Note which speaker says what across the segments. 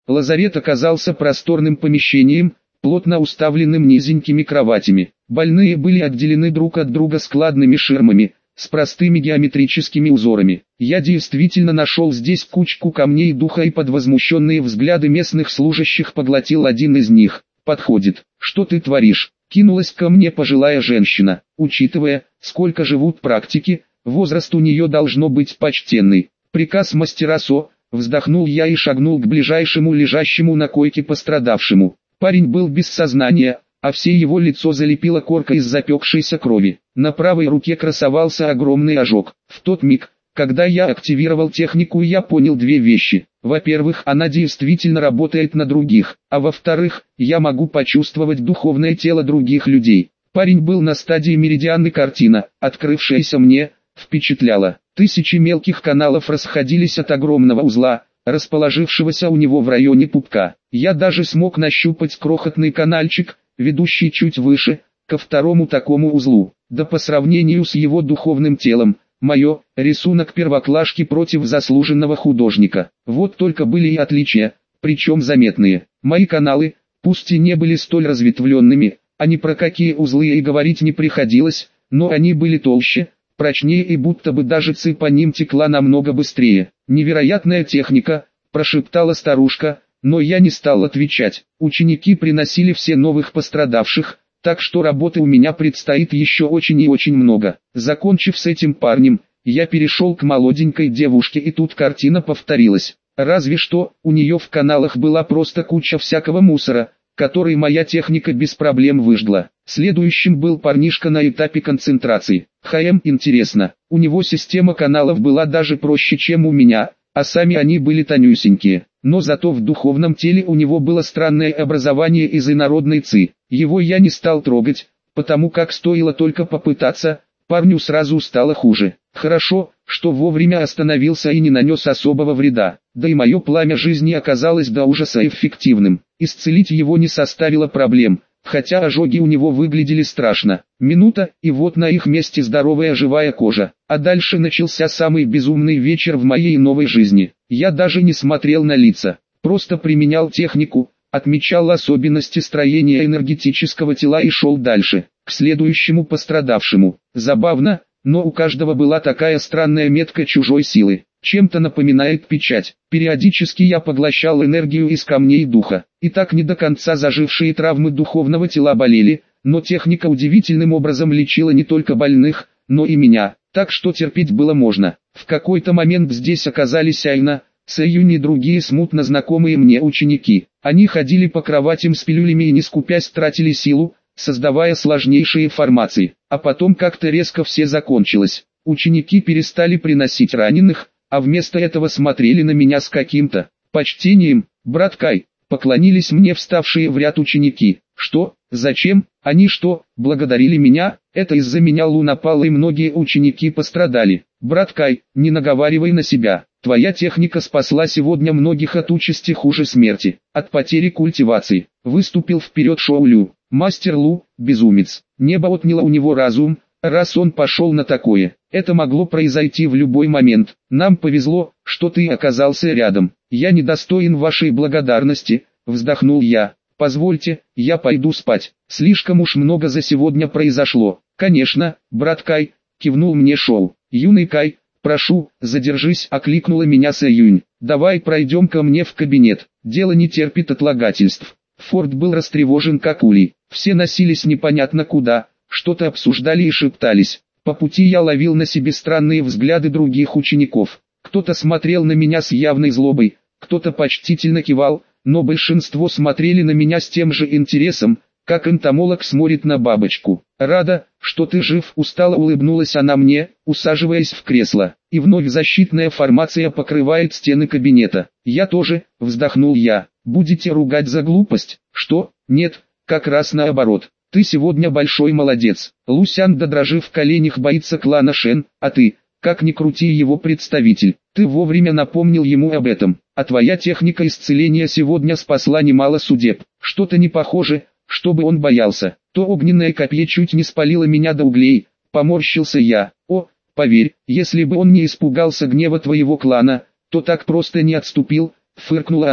Speaker 1: Лазарет оказался просторным помещением, плотно уставленным низенькими кроватями. Больные были отделены друг от друга складными ширмами, с простыми геометрическими узорами. Я действительно нашел здесь кучку камней духа и под возмущенные взгляды местных служащих поглотил один из них. «Подходит. Что ты творишь?» — кинулась ко мне пожилая женщина. Учитывая, сколько живут практики, возраст у нее должно быть почтенный. Приказ мастера Со, вздохнул я и шагнул к ближайшему лежащему на койке пострадавшему. Парень был без сознания, а все его лицо залепило корка из запекшейся крови. На правой руке красовался огромный ожог. В тот миг, когда я активировал технику, я понял две вещи. Во-первых, она действительно работает на других, а во-вторых, я могу почувствовать духовное тело других людей. Парень был на стадии меридианы, картина, открывшаяся мне, впечатляла. Тысячи мелких каналов расходились от огромного узла, расположившегося у него в районе пупка. Я даже смог нащупать крохотный канальчик, ведущий чуть выше, ко второму такому узлу. Да по сравнению с его духовным телом, мое — рисунок первоклашки против заслуженного художника. Вот только были и отличия, причем заметные. Мои каналы, пусть и не были столь разветвленными, а ни про какие узлы и говорить не приходилось, но они были толще, прочнее и будто бы даже ци по ним текла намного быстрее. «Невероятная техника», — прошептала старушка, но я не стал отвечать. Ученики приносили все новых пострадавших, так что работы у меня предстоит еще очень и очень много. Закончив с этим парнем, я перешел к молоденькой девушке, и тут картина повторилась. Разве что, у нее в каналах была просто куча всякого мусора, который моя техника без проблем выжгла. Следующим был парнишка на этапе концентрации. Интересно, у него система каналов была даже проще, чем у меня, а сами они были тонюсенькие. Но зато в духовном теле у него было странное образование из инородной ци. Его я не стал трогать, потому как стоило только попытаться, парню сразу стало хуже. Хорошо, что вовремя остановился и не нанес особого вреда. Да и мое пламя жизни оказалось до ужаса эффективным. Исцелить его не составило проблем, хотя ожоги у него выглядели страшно. Минута, и вот на их месте здоровая живая кожа. А дальше начался самый безумный вечер в моей новой жизни. Я даже не смотрел на лица, просто применял технику, отмечал особенности строения энергетического тела и шел дальше, к следующему пострадавшему. Забавно, но у каждого была такая странная метка чужой силы, чем-то напоминает печать. Периодически я поглощал энергию из камней духа, и так не до конца зажившие травмы духовного тела болели, но техника удивительным образом лечила не только больных, но и меня, так что терпеть было можно. В какой-то момент здесь оказались Айна, Сэйюнь и другие смутно знакомые мне ученики. Они ходили по кроватям с пилюлями и не скупясь тратили силу, создавая сложнейшие формации. А потом как-то резко все закончилось. Ученики перестали приносить раненых, а вместо этого смотрели на меня с каким-то почтением. «Брат Кай», поклонились мне вставшие в ряд ученики. «Что? Зачем? Они что, благодарили меня? Это из-за меня Луна пала и многие ученики пострадали. Брат Кай, не наговаривай на себя. Твоя техника спасла сегодня многих от участи хуже смерти, от потери культивации». Выступил вперед Шоу Лю. «Мастер Лу, безумец. Небо отняло у него разум, раз он пошел на такое. Это могло произойти в любой момент. Нам повезло, что ты оказался рядом. Я недостоин вашей благодарности», вздохнул я. «Позвольте, я пойду спать. Слишком уж много за сегодня произошло». «Конечно, брат Кай», кивнул мне Шоу. «Юный Кай, прошу, задержись», окликнула меня Сэйюнь. «Давай пройдем ко мне в кабинет. Дело не терпит отлагательств». Форд был растревожен как улей. Все носились непонятно куда, что-то обсуждали и шептались. По пути я ловил на себе странные взгляды других учеников. Кто-то смотрел на меня с явной злобой, кто-то почтительно кивал, но большинство смотрели на меня с тем же интересом, как энтомолог смотрит на бабочку. «Рада, что ты жив», устало улыбнулась она мне, усаживаясь в кресло. И вновь защитная формация покрывает стены кабинета. «Я тоже», вздохнул я. «Будете ругать за глупость?» «Что? Нет, как раз наоборот. Ты сегодня большой молодец». Лусян, дрожи в коленях, боится клана Шен, а ты, как ни крути, его представитель. Ты вовремя напомнил ему об этом. А твоя техника исцеления сегодня спасла немало судеб. Что-то не похоже, чтобы он боялся. То огненное копье чуть не спалило меня до углей, поморщился я. О, поверь, если бы он не испугался гнева твоего клана, то так просто не отступил, фыркнула она.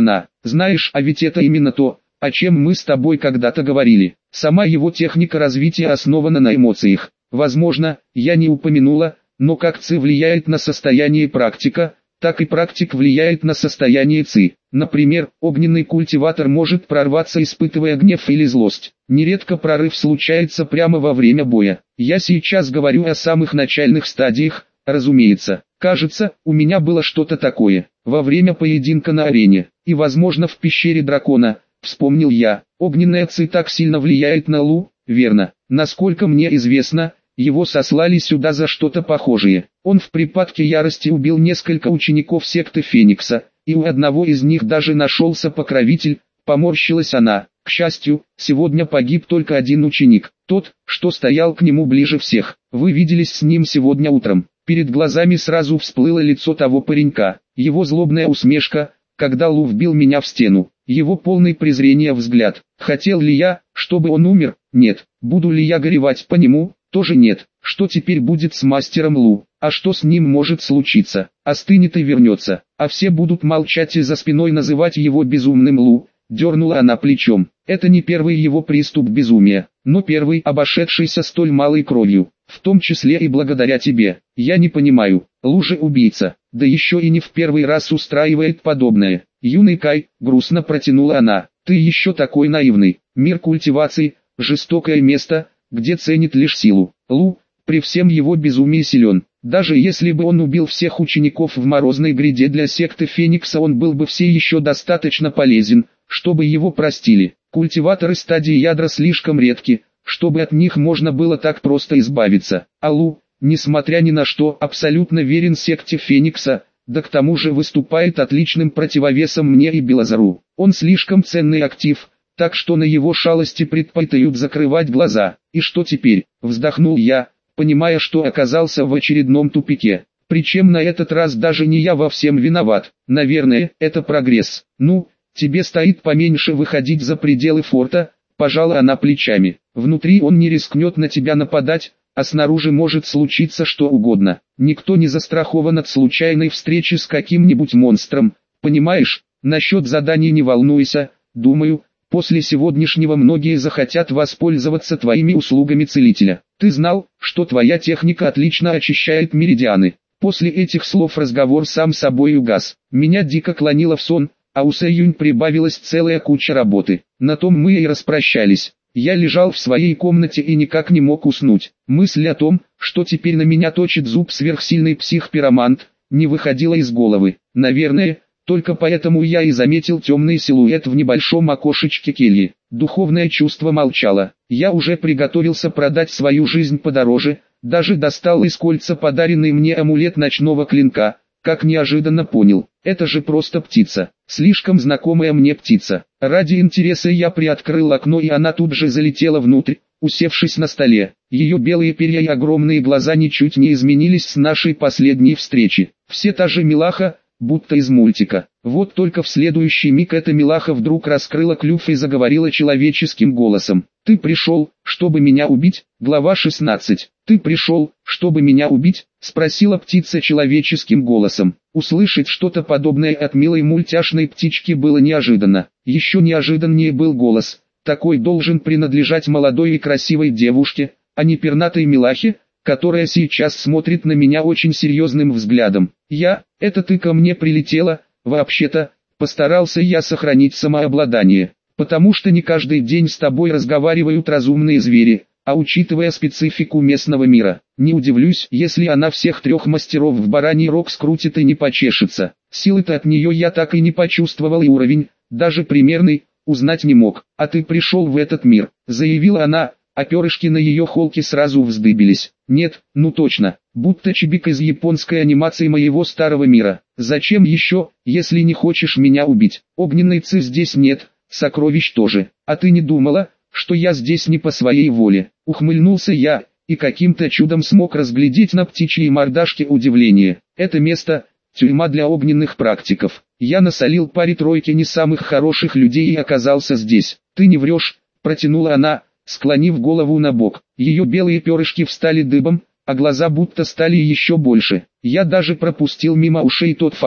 Speaker 1: Знаешь, а ведь это именно то, о чем мы с тобой когда-то говорили. Сама его техника развития основана на эмоциях. Возможно, я не упомянула, но как ЦИ влияет на состояние практика, так и практик влияет на состояние ЦИ. Например, огненный культиватор может прорваться, испытывая гнев или злость. Нередко прорыв случается прямо во время боя. Я сейчас говорю о самых начальных стадиях, разумеется. Кажется, у меня было что-то такое во время поединка на арене, и возможно в пещере дракона, вспомнил я. Огненная ЦИ так сильно влияет на Лу, верно? Насколько мне известно, его сослали сюда за что-то похожее. Он в припадке ярости убил несколько учеников секты Феникса, и у одного из них даже нашелся покровитель, поморщилась она. К счастью, сегодня погиб только один ученик, тот, что стоял к нему ближе всех. Вы виделись с ним сегодня утром. Перед глазами сразу всплыло лицо того паренька, его злобная усмешка, когда Лу вбил меня в стену, его полный презрения взгляд. Хотел ли я, чтобы он умер? Нет. Буду ли я горевать по нему? Тоже нет. Что теперь будет с мастером Лу? А что с ним может случиться? Остынет и вернется, а все будут молчать и за спиной называть его безумным Лу. Дернула она плечом. Это не первый его приступ безумия, но первый, обошедшийся столь малой кровью, в том числе и благодаря тебе. Я не понимаю, Лу же убийца, да еще и не в первый раз устраивает подобное. Юный Кай, грустно протянула она, ты еще такой наивный. Мир культивации, жестокое место, где ценит лишь силу. Лу, при всем его безумии силен. Даже если бы он убил всех учеников в морозной гряде для секты Феникса, он был бы все еще достаточно полезен, чтобы его простили. Культиваторы стадии ядра слишком редки, чтобы от них можно было так просто избавиться. А Лу, несмотря ни на что, абсолютно верен секте Феникса, да к тому же выступает отличным противовесом мне и Белозару. Он слишком ценный актив, так что на его шалости предпочитают закрывать глаза. И что теперь? Вздохнул я, понимая, что оказался в очередном тупике. Причем на этот раз даже не я во всем виноват. Наверное, это прогресс. Ну, тебе стоит поменьше выходить за пределы форта, пожала она плечами. Внутри он не рискнет на тебя нападать, а снаружи может случиться что угодно. Никто не застрахован от случайной встречи с каким-нибудь монстром. Понимаешь, насчет заданий не волнуйся, думаю, после сегодняшнего многие захотят воспользоваться твоими услугами целителя. Ты знал, что твоя техника отлично очищает меридианы. После этих слов разговор сам собой угас. Меня дико клонило в сон, а у Сэйюнь прибавилась целая куча работы. На том мы и распрощались. Я лежал в своей комнате и никак не мог уснуть. Мысль о том, что теперь на меня точит зуб сверхсильный псих-пиромант, не выходила из головы. Наверное, только поэтому я и заметил темный силуэт в небольшом окошечке кельи. Духовное чувство молчало. Я уже приготовился продать свою жизнь подороже, даже достал из кольца подаренный мне амулет ночного клинка, как неожиданно понял, это же просто птица, слишком знакомая мне птица. Ради интереса я приоткрыл окно, и она тут же залетела внутрь, усевшись на столе. Ее белые перья и огромные глаза ничуть не изменились с нашей последней встречи. Все та же милаха, будто из мультика. Вот только в следующий миг эта милаха вдруг раскрыла клюв и заговорила человеческим голосом. «Ты пришел, чтобы меня убить?» Глава 16. «Ты пришел, чтобы меня убить?» Спросила птица человеческим голосом. Услышать что-то подобное от милой мультяшной птички было неожиданно. Еще неожиданнее был голос. Такой должен принадлежать молодой и красивой девушке, а не пернатой милахе, которая сейчас смотрит на меня очень серьезным взглядом. Это ты ко мне прилетела? Вообще-то, постарался я сохранить самообладание, потому что не каждый день с тобой разговаривают разумные звери, а учитывая специфику местного мира, не удивлюсь, если она всех трех мастеров в бараний рог скрутит и не почешется. Силы-то от нее я так и не почувствовал, и уровень, даже примерный, узнать не мог. А ты пришел в этот мир, заявила она, а перышки на ее холке сразу вздыбились. Нет, ну точно, будто чибик из японской анимации моего старого мира. Зачем еще, если не хочешь меня убить? Огненной ци здесь нет, сокровищ тоже. А ты не думала, что я здесь не по своей воле? Ухмыльнулся я, и каким-то чудом смог разглядеть на птичьей мордашке удивление. Это место — тюрьма для огненных практиков. Я насолил паре-тройке не самых хороших людей и оказался здесь. Ты не врешь, протянула она, склонив голову на бок. Ее белые перышки встали дыбом, а глаза будто стали еще больше. Я даже пропустил мимо ушей тот факт,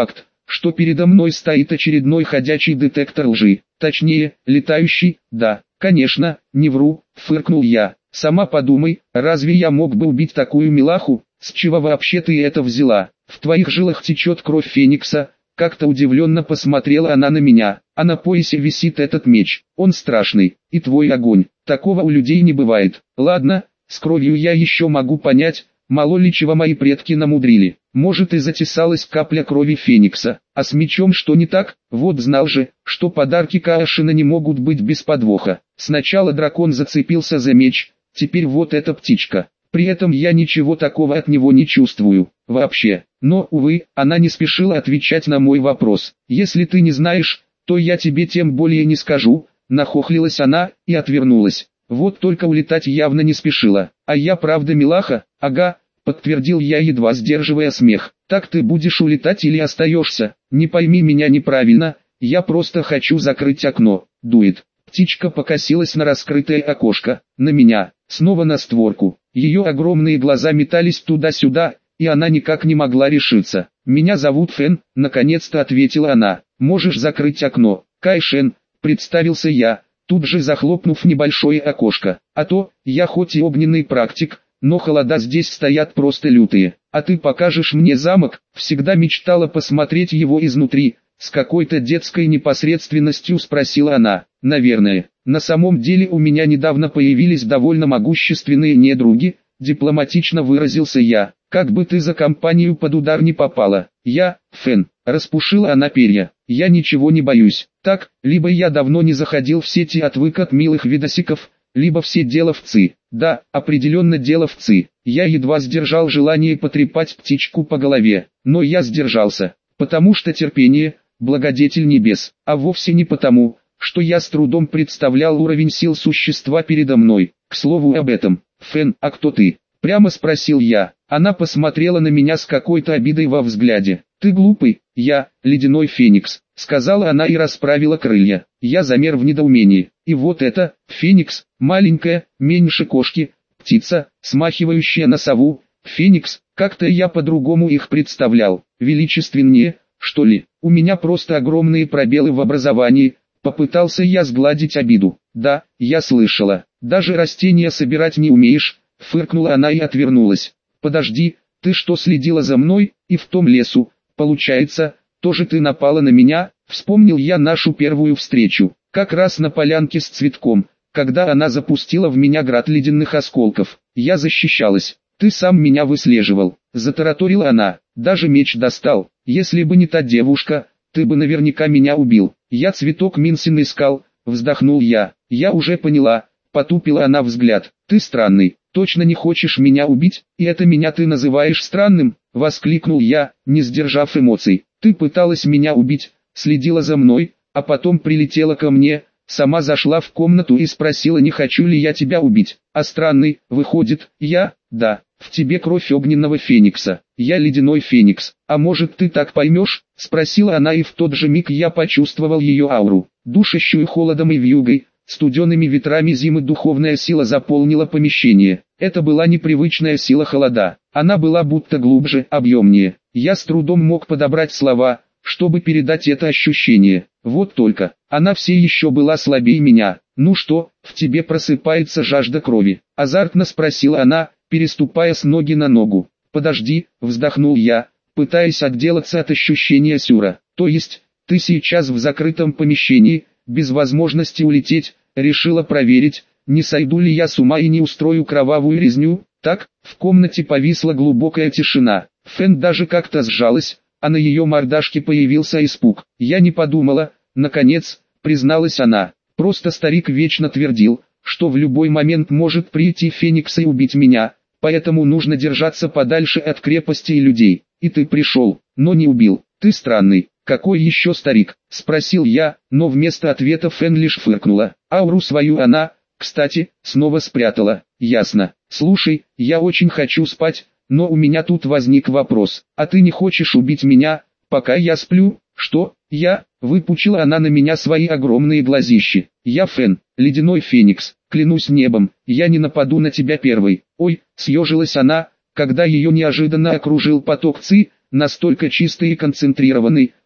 Speaker 1: что передо мной стоит очередной ходячий детектор лжи. Точнее, летающий, да, конечно, не вру, фыркнул я. Сама подумай, разве я мог бы убить такую милаху? С чего вообще ты это взяла? В твоих жилах течет кровь Феникса. Как-то удивленно посмотрела она на меня, а на поясе висит этот меч. Он страшный, и твой огонь. Такого у людей не бывает. Ладно, с кровью я еще могу понять, мало ли чего мои предки намудрили. Может и затесалась капля крови Феникса. А с мечом что не так? Вот знал же, что подарки Каошина не могут быть без подвоха. Сначала дракон зацепился за меч, теперь вот эта птичка. При этом я ничего такого от него не чувствую, вообще. Но, увы, она не спешила отвечать на мой вопрос. Если ты не знаешь, то я тебе тем более не скажу. Нахохлилась она и отвернулась. Вот только улетать явно не спешила. А я правда милаха? Ага, подтвердил я, едва сдерживая смех. Так ты будешь улетать или остаешься? Не пойми меня неправильно, я просто хочу закрыть окно. Дует. Птичка покосилась на раскрытое окошко, на меня, снова на створку. Ее огромные глаза метались туда-сюда, и она никак не могла решиться. «Меня зовут Фэн», — наконец-то ответила она. «Можешь закрыть окно». «Кайшен», — представился я, тут же захлопнув небольшое окошко. «А то, я хоть и огненный практик, но холода здесь стоят просто лютые. А ты покажешь мне замок?» Всегда мечтала посмотреть его изнутри. С какой-то детской непосредственностью спросила она. «Наверное. На самом деле у меня недавно появились довольно могущественные недруги», дипломатично выразился я. «Как бы ты за компанию под удар не попала». «Я, Фэн», распушила она перья. «Я ничего не боюсь. Так, либо я давно не заходил в сети и отвык от милых видосиков, либо все дело в ЦИ». «Да, определенно дело в ЦИ». Я едва сдержал желание потрепать птичку по голове, но я сдержался, потому что терпение – благодетель небес, а вовсе не потому, что я с трудом представлял уровень сил существа передо мной. К слову об этом, Фэн, а кто ты? Прямо спросил я. Она посмотрела на меня с какой-то обидой во взгляде. Ты глупый, я, ледяной феникс, сказала она и расправила крылья. Я замер в недоумении. И вот это, феникс, маленькая, меньше кошки, птица, смахивающая на сову. Феникс, как-то я по-другому их представлял. Величественнее, что ли? У меня просто огромные пробелы в образовании. Попытался я сгладить обиду. Да, я слышала. Даже растения собирать не умеешь, фыркнула она и отвернулась. Подожди, ты что, следила за мной, и в том лесу, получается, тоже ты напала на меня? Вспомнил я нашу первую встречу, как раз на полянке с цветком, когда она запустила в меня град ледяных осколков. Я защищалась, ты сам меня выслеживал, затараторила она, даже меч достал. Если бы не та девушка, ты бы наверняка меня убил. Я цветок Минсин искал, вздохнул я. Я уже поняла, потупила она взгляд. Ты странный, точно не хочешь меня убить, и это меня ты называешь странным? Воскликнул я, не сдержав эмоций. Ты пыталась меня убить, следила за мной, а потом прилетела ко мне, сама зашла в комнату и спросила, не хочу ли я тебя убить. А странный, выходит, я, да, в тебе кровь огненного феникса, я ледяной феникс. А может ты так поймешь? Спросила она, и в тот же миг я почувствовал ее ауру, душащую холодом и вьюгой. Студенными ветрами зимы духовная сила заполнила помещение. Это была непривычная сила холода. Она была будто глубже, объемнее. Я с трудом мог подобрать слова, чтобы передать это ощущение. Вот только, она все еще была слабее меня. «Ну что, в тебе просыпается жажда крови?» Азартно спросила она, переступая с ноги на ногу. «Подожди», вздохнул я, пытаясь отделаться от ощущения сюра. «То есть, ты сейчас в закрытом помещении, без возможности улететь?» Решила проверить, не сойду ли я с ума и не устрою кровавую резню. Так, в комнате повисла глубокая тишина. Фэн даже как-то сжалась, а на ее мордашке появился испуг. Я не подумала, наконец, призналась она. Просто старик вечно твердил, что в любой момент может прийти Феникс и убить меня, поэтому нужно держаться подальше от крепости и людей. И ты пришел, но не убил. Ты странный. «Какой еще старик?» – спросил я, но вместо ответа Фэн лишь фыркнула. Ауру свою она, кстати, снова спрятала. «Ясно. Слушай, я очень хочу спать, но у меня тут возник вопрос. А ты не хочешь убить меня, пока я сплю?» «Что? Я?» – выпучила она на меня свои огромные глазищи. «Я Фэн, ледяной феникс, клянусь небом, я не нападу на тебя первой». «Ой», – съежилась она, когда ее неожиданно окружил поток ци, настолько чистый и концентрированный,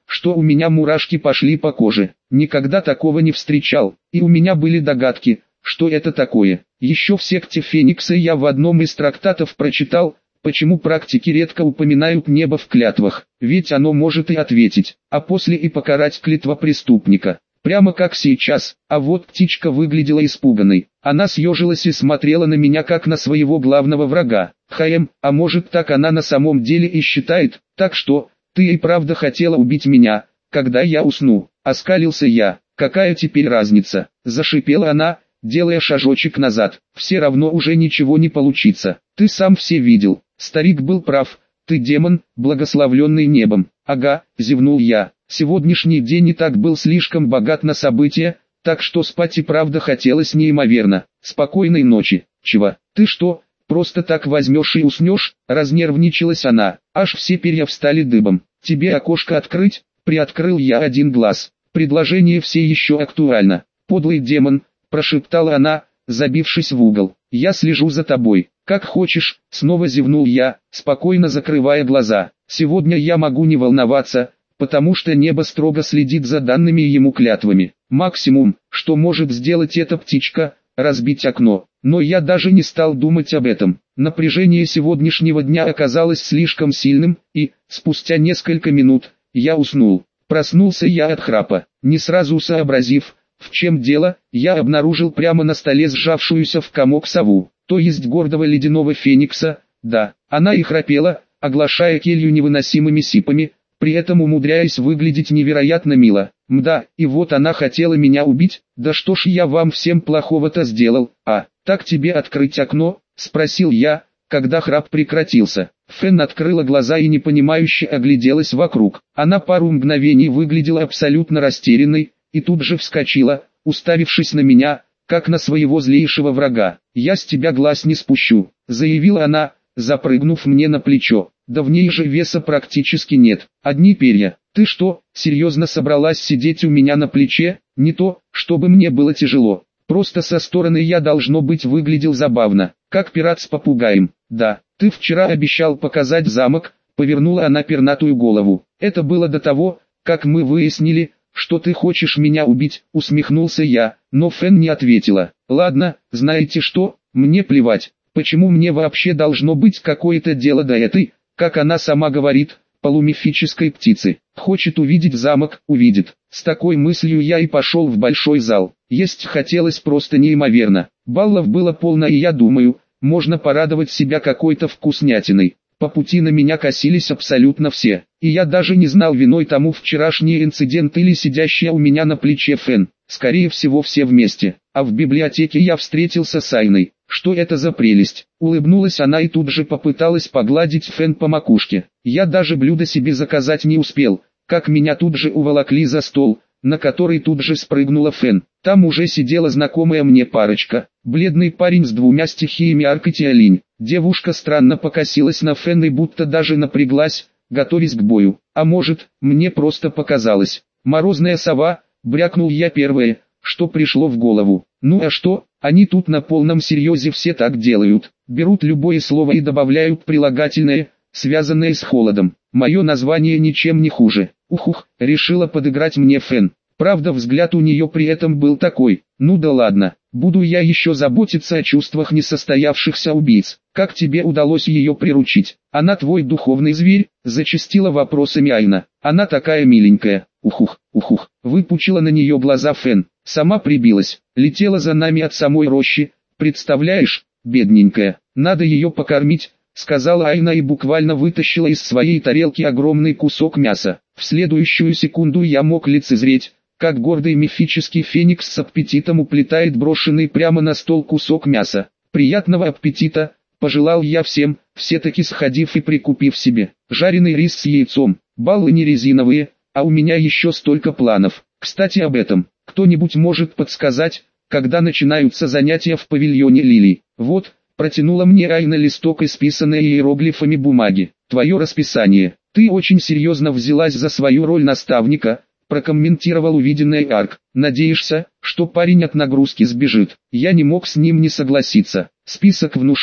Speaker 1: что у меня мурашки пошли по коже. Никогда такого не встречал, и у меня были догадки, что это такое. Еще в секте Феникса я в одном из трактатов прочитал, почему практики редко упоминают небо в клятвах, ведь оно может и ответить, а после и покарать клятва преступника. Прямо как сейчас, а вот птичка выглядела испуганной. Она съежилась и смотрела на меня как на своего главного врага. А может так она на самом деле и считает, так что, ты и правда хотела убить меня, когда я усну, оскалился я. Какая теперь разница, зашипела она, делая шажочек назад. Все равно уже ничего не получится, ты сам все видел, старик был прав, ты демон, благословленный небом. Ага, зевнул я. Сегодняшний день и так был слишком богат на события, так что спать и правда хотелось неимоверно. Спокойной ночи. Чего? Ты что, просто так возьмешь и уснешь? Разнервничалась она, аж все перья встали дыбом. Тебе окошко открыть? Приоткрыл я один глаз. Предложение все еще актуально. Подлый демон, прошептала она, забившись в угол. Я слежу за тобой. Как хочешь, снова зевнул я, спокойно закрывая глаза. Сегодня я могу не волноваться, потому что небо строго следит за данными ему клятвами. Максимум, что может сделать эта птичка, разбить окно. Но я даже не стал думать об этом. Напряжение сегодняшнего дня оказалось слишком сильным, и, спустя несколько минут, я уснул. Проснулся я от храпа. Не сразу сообразив, в чем дело, я обнаружил прямо на столе сжавшуюся в комок сову, то есть гордого ледяного феникса. Да, она и храпела, оглашая келью невыносимыми сипами, при этом умудряясь выглядеть невероятно мило. Мда, и вот она хотела меня убить. Да что ж я вам всем плохого-то сделал? Так тебе открыть окно? Спросил я, когда храп прекратился. Фэн открыла глаза и непонимающе огляделась вокруг. Она пару мгновений выглядела абсолютно растерянной, и тут же вскочила, уставившись на меня, как на своего злейшего врага. «Я с тебя глаз не спущу», — заявила она, запрыгнув мне на плечо. Да в ней же веса практически нет, одни перья. Ты что, серьезно собралась сидеть у меня на плече? Не то, чтобы мне было тяжело. Просто со стороны я должно быть выглядел забавно, как пират с попугаем. Да, ты вчера обещал показать замок, повернула она пернатую голову. Это было до того, как мы выяснили, что ты хочешь меня убить, усмехнулся я, но Фэн не ответила. Ладно, знаете что, мне плевать, почему мне вообще должно быть какое-то дело до этой, как она сама говорит, полумифической птицы. Хочет увидеть замок, увидит. С такой мыслью я и пошел в большой зал. Есть хотелось просто неимоверно. Баллов было полно, и я думаю, можно порадовать себя какой-то вкуснятиной. По пути на меня косились абсолютно все. И я даже не знал, виной тому вчерашний инцидент или сидящая у меня на плече Фэн. Скорее всего все вместе. А в библиотеке я встретился с Айной. Что это за прелесть? Улыбнулась она и тут же попыталась погладить Фэн по макушке. Я даже блюдо себе заказать не успел, как меня тут же уволокли за стол, на который тут же спрыгнула Фэн. Там уже сидела знакомая мне парочка. Бледный парень с двумя стихиями Аркати и Олень. Девушка странно покосилась на Фэн и будто даже напряглась, готовясь к бою. А может, мне просто показалось. Морозная сова, брякнул я первое, что пришло в голову. Ну а что, они тут на полном серьезе все так делают. Берут любое слово и добавляют прилагательное, связанное с холодом. Мое название ничем не хуже. Ухух, решила подыграть мне Фэн. Правда, взгляд у нее при этом был такой: ну да ладно, буду я еще заботиться о чувствах несостоявшихся убийц. Как тебе удалось ее приручить? Она твой духовный зверь? Зачастила вопросами Айна. Она такая миленькая. Ухух, ухух, выпучила на нее глаза Фэн. Сама прибилась, летела за нами от самой рощи. Представляешь, бедненькая, надо ее покормить, сказала Айна и буквально вытащила из своей тарелки огромный кусок мяса. В следующую секунду я мог лицезреть, как гордый мифический феникс с аппетитом уплетает брошенный прямо на стол кусок мяса. Приятного аппетита, пожелал я всем, все-таки сходив и прикупив себе. Жареный рис с яйцом, баллы не резиновые, а у меня еще столько планов. Кстати, об этом, кто-нибудь может подсказать, когда начинаются занятия в павильоне лилий? Вот, протянула мне Айна листок, исписанный иероглифами бумаги. Твое расписание. Ты очень серьезно взялась за свою роль наставника, прокомментировал увиденное Арк. Надеешься, что парень от нагрузки сбежит? Я не мог с ним не согласиться. Список внушал,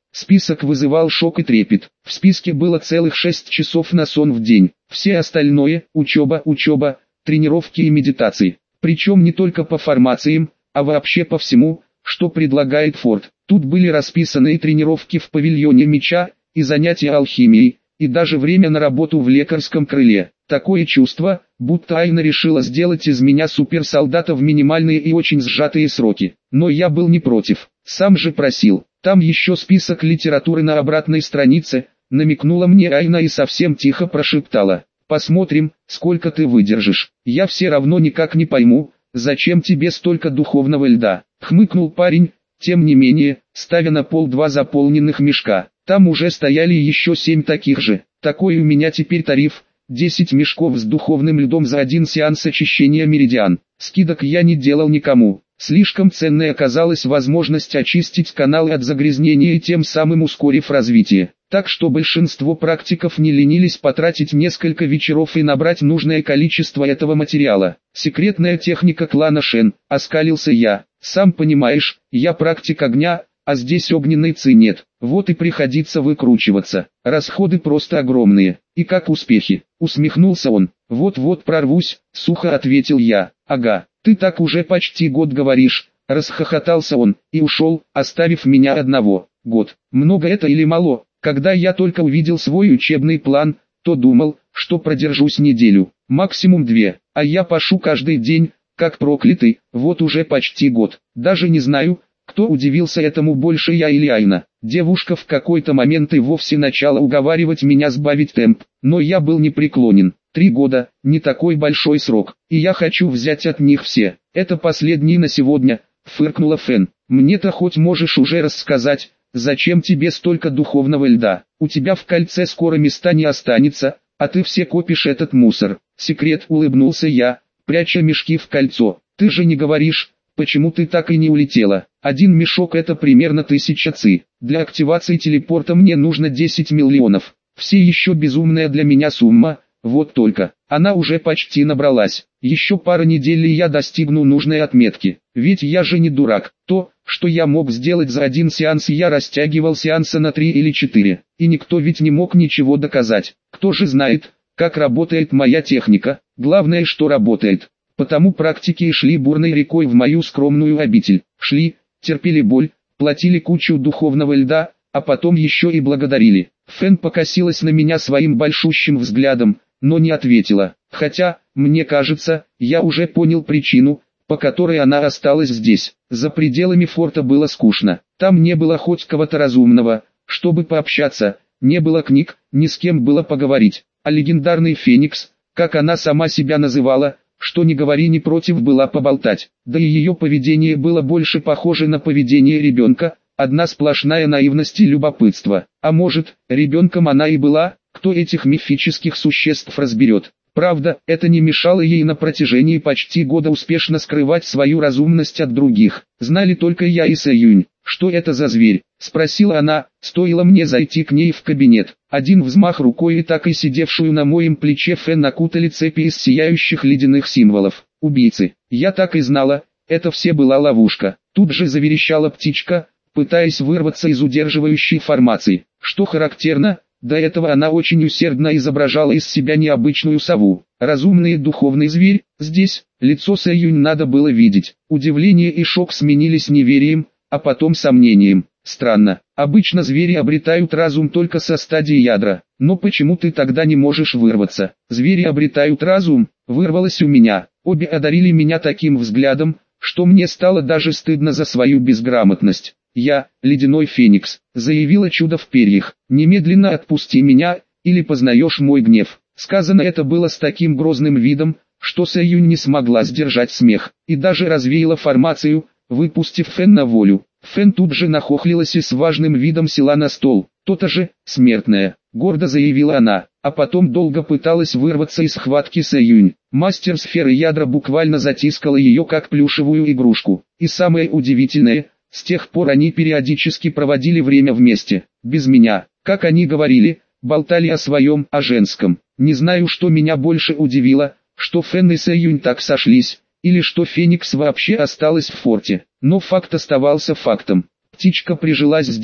Speaker 1: Список вызывал шок и трепет. В списке было целых 6 часов на сон в день. Все остальное – учеба, тренировки и медитации. Причем не только по формациям, а вообще по всему, что предлагает Форд. Тут были расписаны и тренировки в павильоне меча, и занятия алхимией, и даже время на работу в лекарском крыле. Такое чувство, будто Айна решила сделать из меня суперсолдата в минимальные и очень сжатые сроки. Но я был не против, сам же просил. Там еще список литературы на обратной странице, намекнула мне Айна и совсем тихо прошептала. Посмотрим, сколько ты выдержишь. Я все равно никак не пойму, зачем тебе столько духовного льда. Хмыкнул парень, тем не менее, ставя на пол 2 заполненных мешка. Там уже стояли еще 7 таких же. Такой у меня теперь тариф. 10 мешков с духовным льдом за 1 сеанс очищения меридиан. Скидок я не делал никому. Слишком ценной оказалась возможность очистить каналы от загрязнения и тем самым ускорив развитие. Так что большинство практиков не ленились потратить несколько вечеров и набрать нужное количество этого материала. Секретная техника клана Шен, оскалился я. Сам понимаешь, я практик огня, а здесь огненной ци нет. Вот и приходится выкручиваться. Расходы просто огромные. И как успехи? Усмехнулся он. Вот-вот прорвусь, сухо ответил я. Ага, ты так уже почти год говоришь. Расхохотался он и ушел, оставив меня одного. Год. Много это или мало? Когда я только увидел свой учебный план, то думал, что продержусь неделю, максимум 2, а я пашу каждый день, как проклятый, вот уже почти год. Даже не знаю, кто удивился этому больше, я или Айна. Девушка в какой-то момент и вовсе начала уговаривать меня сбавить темп, но я был непреклонен. 3 года, не такой большой срок, и я хочу взять от них все. Это последний на сегодня, фыркнула Фэн. Мне-то хоть можешь уже рассказать, зачем тебе столько духовного льда? У тебя в кольце скоро места не останется, а ты все копишь этот мусор. Секрет, улыбнулся я, пряча мешки в кольцо. Ты же не говоришь, почему ты так и не улетела? 1 мешок это примерно 1000 ци. Для активации телепорта мне нужно 10 миллионов. Все еще безумная для меня сумма, вот только. Она уже почти набралась. Еще пара недель и я достигну нужной отметки. Ведь я же не дурак. То, что я мог сделать за 1 сеанс, я растягивал сеанса на 3 или 4. И никто ведь не мог ничего доказать. Кто же знает, как работает моя техника? Главное, что работает. Потому практики и шли бурной рекой в мою скромную обитель. Шли, терпели боль, платили кучу духовного льда, а потом еще и благодарили. Фэн покосилась на меня своим большущим взглядом, но не ответила. Хотя, мне кажется, я уже понял причину, по которой она осталась здесь. За пределами форта было скучно. Там не было хоть кого-то разумного, чтобы пообщаться, не было книг, ни с кем было поговорить. А легендарный Феникс, как она сама себя называла, что ни говори, не против была поболтать. Да и ее поведение было больше похоже на поведение ребенка, одна сплошная наивность и любопытство. А может, ребенком она и была, кто этих мифических существ разберет. Правда, это не мешало ей на протяжении почти года успешно скрывать свою разумность от других. Знали только я и Сэюнь. «Что это за зверь?» — спросила она, стоило мне зайти к ней в кабинет. Один взмах рукой и так и сидевшую на моем плече Фэн окутали цепи из сияющих ледяных символов. Убийцы. Я так и знала, это все была ловушка. Тут же заверещала птичка, пытаясь вырваться из удерживающей формации. Что характерно, до этого она очень усердно изображала из себя необычную сову. Разумный и духовный зверь, здесь, лицо Сэюнь надо было видеть. Удивление и шок сменились неверием, а потом сомнением. Странно, обычно звери обретают разум только со стадии ядра. Но почему ты тогда не можешь вырваться? Звери обретают разум, вырвалось у меня. Обе одарили меня таким взглядом, что мне стало даже стыдно за свою безграмотность. «Я, ледяной феникс», — заявила чудо в перьях, — «немедленно отпусти меня, или познаешь мой гнев». Сказано это было с таким грозным видом, что Сэюнь не смогла сдержать смех, и даже развеяла формацию, выпустив Фэн на волю. Фэн тут же нахохлилась и с важным видом села на стол. «То-то же, смертная», — гордо заявила она, а потом долго пыталась вырваться из схватки Сэюнь. Мастер сферы ядра буквально затискала ее как плюшевую игрушку. И самое удивительное, с тех пор они периодически проводили время вместе, без меня, как они говорили, болтали о своем, о женском. Не знаю, что меня больше удивило, что Фэн и Сэюнь так сошлись, или что Феникс вообще осталась в форте. Но факт оставался фактом. Птичка прижилась здесь,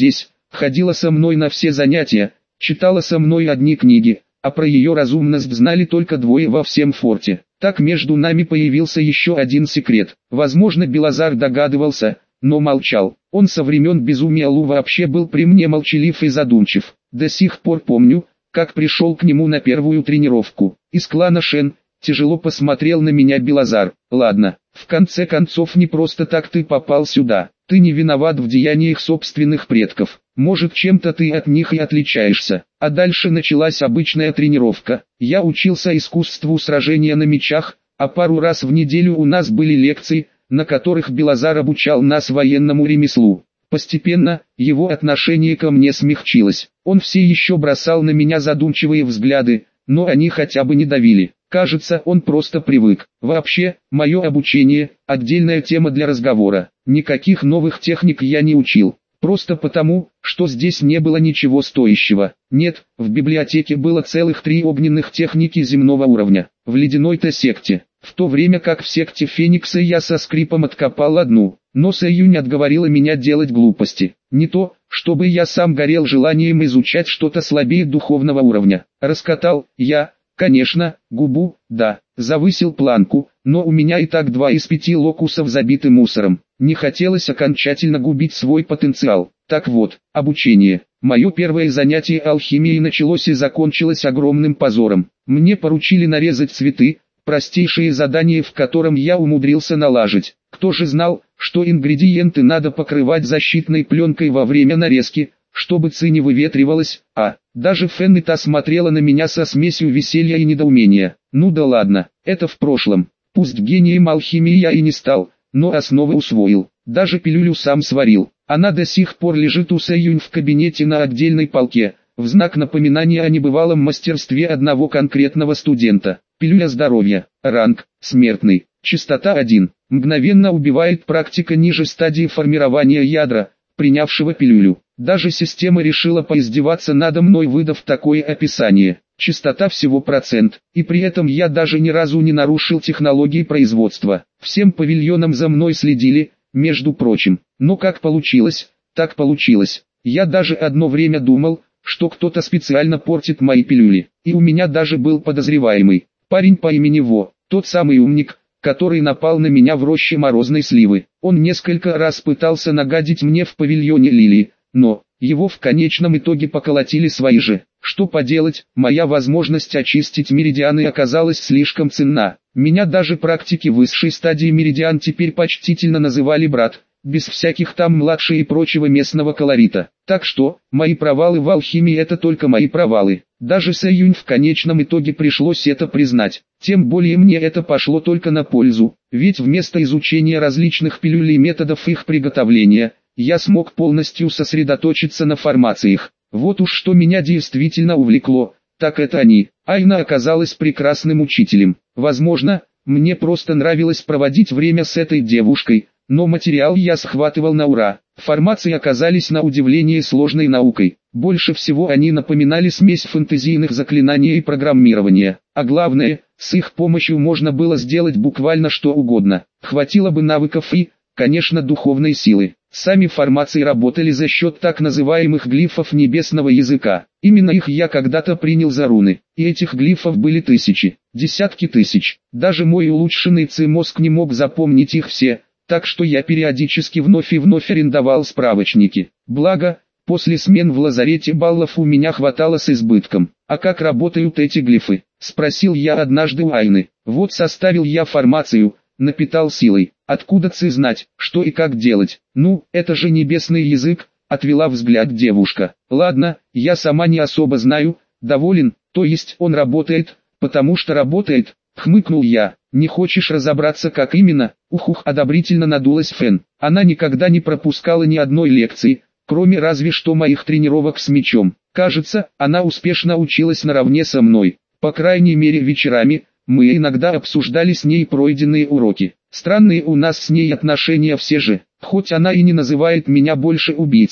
Speaker 1: ходила со мной на все занятия, читала со мной одни книги, а про ее разумность знали только двое во всем форте. Так между нами появился еще один секрет. Возможно, Белозар догадывался, но молчал. Он со времен безумия Лу вообще был при мне молчалив и задумчив. До сих пор помню, как пришел к нему на первую тренировку. Из клана Шен, тяжело посмотрел на меня Белозар. Ладно, в конце концов не просто так ты попал сюда. Ты не виноват в деяниях собственных предков. Может, чем-то ты от них и отличаешься. А дальше началась обычная тренировка. Я учился искусству сражения на мечах, а пару раз в неделю у нас были лекции, на которых Белозар обучал нас военному ремеслу. Постепенно, его отношение ко мне смягчилось. Он все еще бросал на меня задумчивые взгляды, но они хотя бы не давили. Кажется, он просто привык. Вообще, мое обучение – отдельная тема для разговора. Никаких новых техник я не учил. Просто потому, что здесь не было ничего стоящего. Нет, в библиотеке было целых 3 огненных техники земного уровня. В ледяной-то секте. В то время как в секте Феникса я со скрипом откопал одну. Но Сэюнь отговорила меня делать глупости. Не то, чтобы я сам горел желанием изучать что-то слабее духовного уровня. Раскатал я, конечно, губу, да, завысил планку, но у меня и так 2 из 5 локусов забиты мусором. Не хотелось окончательно губить свой потенциал. Так вот, обучение. Мое первое занятие алхимией началось и закончилось огромным позором. Мне поручили нарезать цветы, простейшее задание в котором я умудрился налажить. Кто же знал, что ингредиенты надо покрывать защитной пленкой во время нарезки, чтобы ци не выветривалась, даже Феннита смотрела на меня со смесью веселья и недоумения. Ну да ладно, это в прошлом. Пусть гением алхимии я и не стал, но основы усвоил. Даже пилюлю сам сварил. Она до сих пор лежит у Сэюнь в кабинете на отдельной полке, в знак напоминания о небывалом мастерстве одного конкретного студента. Пилюля здоровья, ранг, смертный, частота 1. Мгновенно убивает практика ниже стадии формирования ядра, принявшего пилюлю. Даже система решила поиздеваться надо мной, выдав такое описание. Частота всего процент, и при этом я даже ни разу не нарушил технологии производства. Всем павильонам за мной следили, между прочим. Но как получилось, так получилось. Я даже одно время думал, что кто-то специально портит мои пилюли. И у меня даже был подозреваемый. Парень по имени Во, тот самый умник, который напал на меня в роще морозной сливы. Он несколько раз пытался нагадить мне в павильоне Лилии, но его в конечном итоге поколотили свои же. Что поделать, моя возможность очистить меридианы оказалась слишком ценна. Меня даже практики высшей стадии меридиан теперь почтительно называли брат, без всяких там младшей и прочего местного колорита. Так что, мои провалы в алхимии — это только мои провалы. Даже Сэюнь в конечном итоге пришлось это признать. Тем более мне это пошло только на пользу, ведь вместо изучения различных пилюль и методов их приготовления, я смог полностью сосредоточиться на формациях. Вот уж что меня действительно увлекло, так это они. Айна оказалась прекрасным учителем. Возможно, мне просто нравилось проводить время с этой девушкой, но материал я схватывал на ура. Формации оказались на удивление сложной наукой. Больше всего они напоминали смесь фэнтезийных заклинаний и программирования. А главное, с их помощью можно было сделать буквально что угодно. Хватило бы навыков и, конечно, духовной силы. Сами формации работали за счет так называемых глифов небесного языка. Именно их я когда-то принял за руны. И этих глифов были тысячи, десятки тысяч. Даже мой улучшенный мозг не мог запомнить их все, так что я периодически вновь и вновь арендовал справочники. Благо, после смен в лазарете баллов у меня хватало с избытком. «А как работают эти глифы?» — спросил я однажды у Айны. «Вот составил я формацию, напитал силой. Откуда знать, что и как делать?» «Ну, это же небесный язык», — отвела взгляд девушка. «Ладно, я сама не особо знаю, доволен, то есть он работает, потому что работает», — хмыкнул я. «Не хочешь разобраться, как именно?» Ухух, одобрительно надулась Фэн. Она никогда не пропускала ни одной лекции, кроме разве что моих тренировок с мечом. Кажется, она успешно училась наравне со мной. По крайней мере вечерами, мы иногда обсуждали с ней пройденные уроки. Странные у нас с ней отношения все же. Хоть она и не называет меня больше убийцей,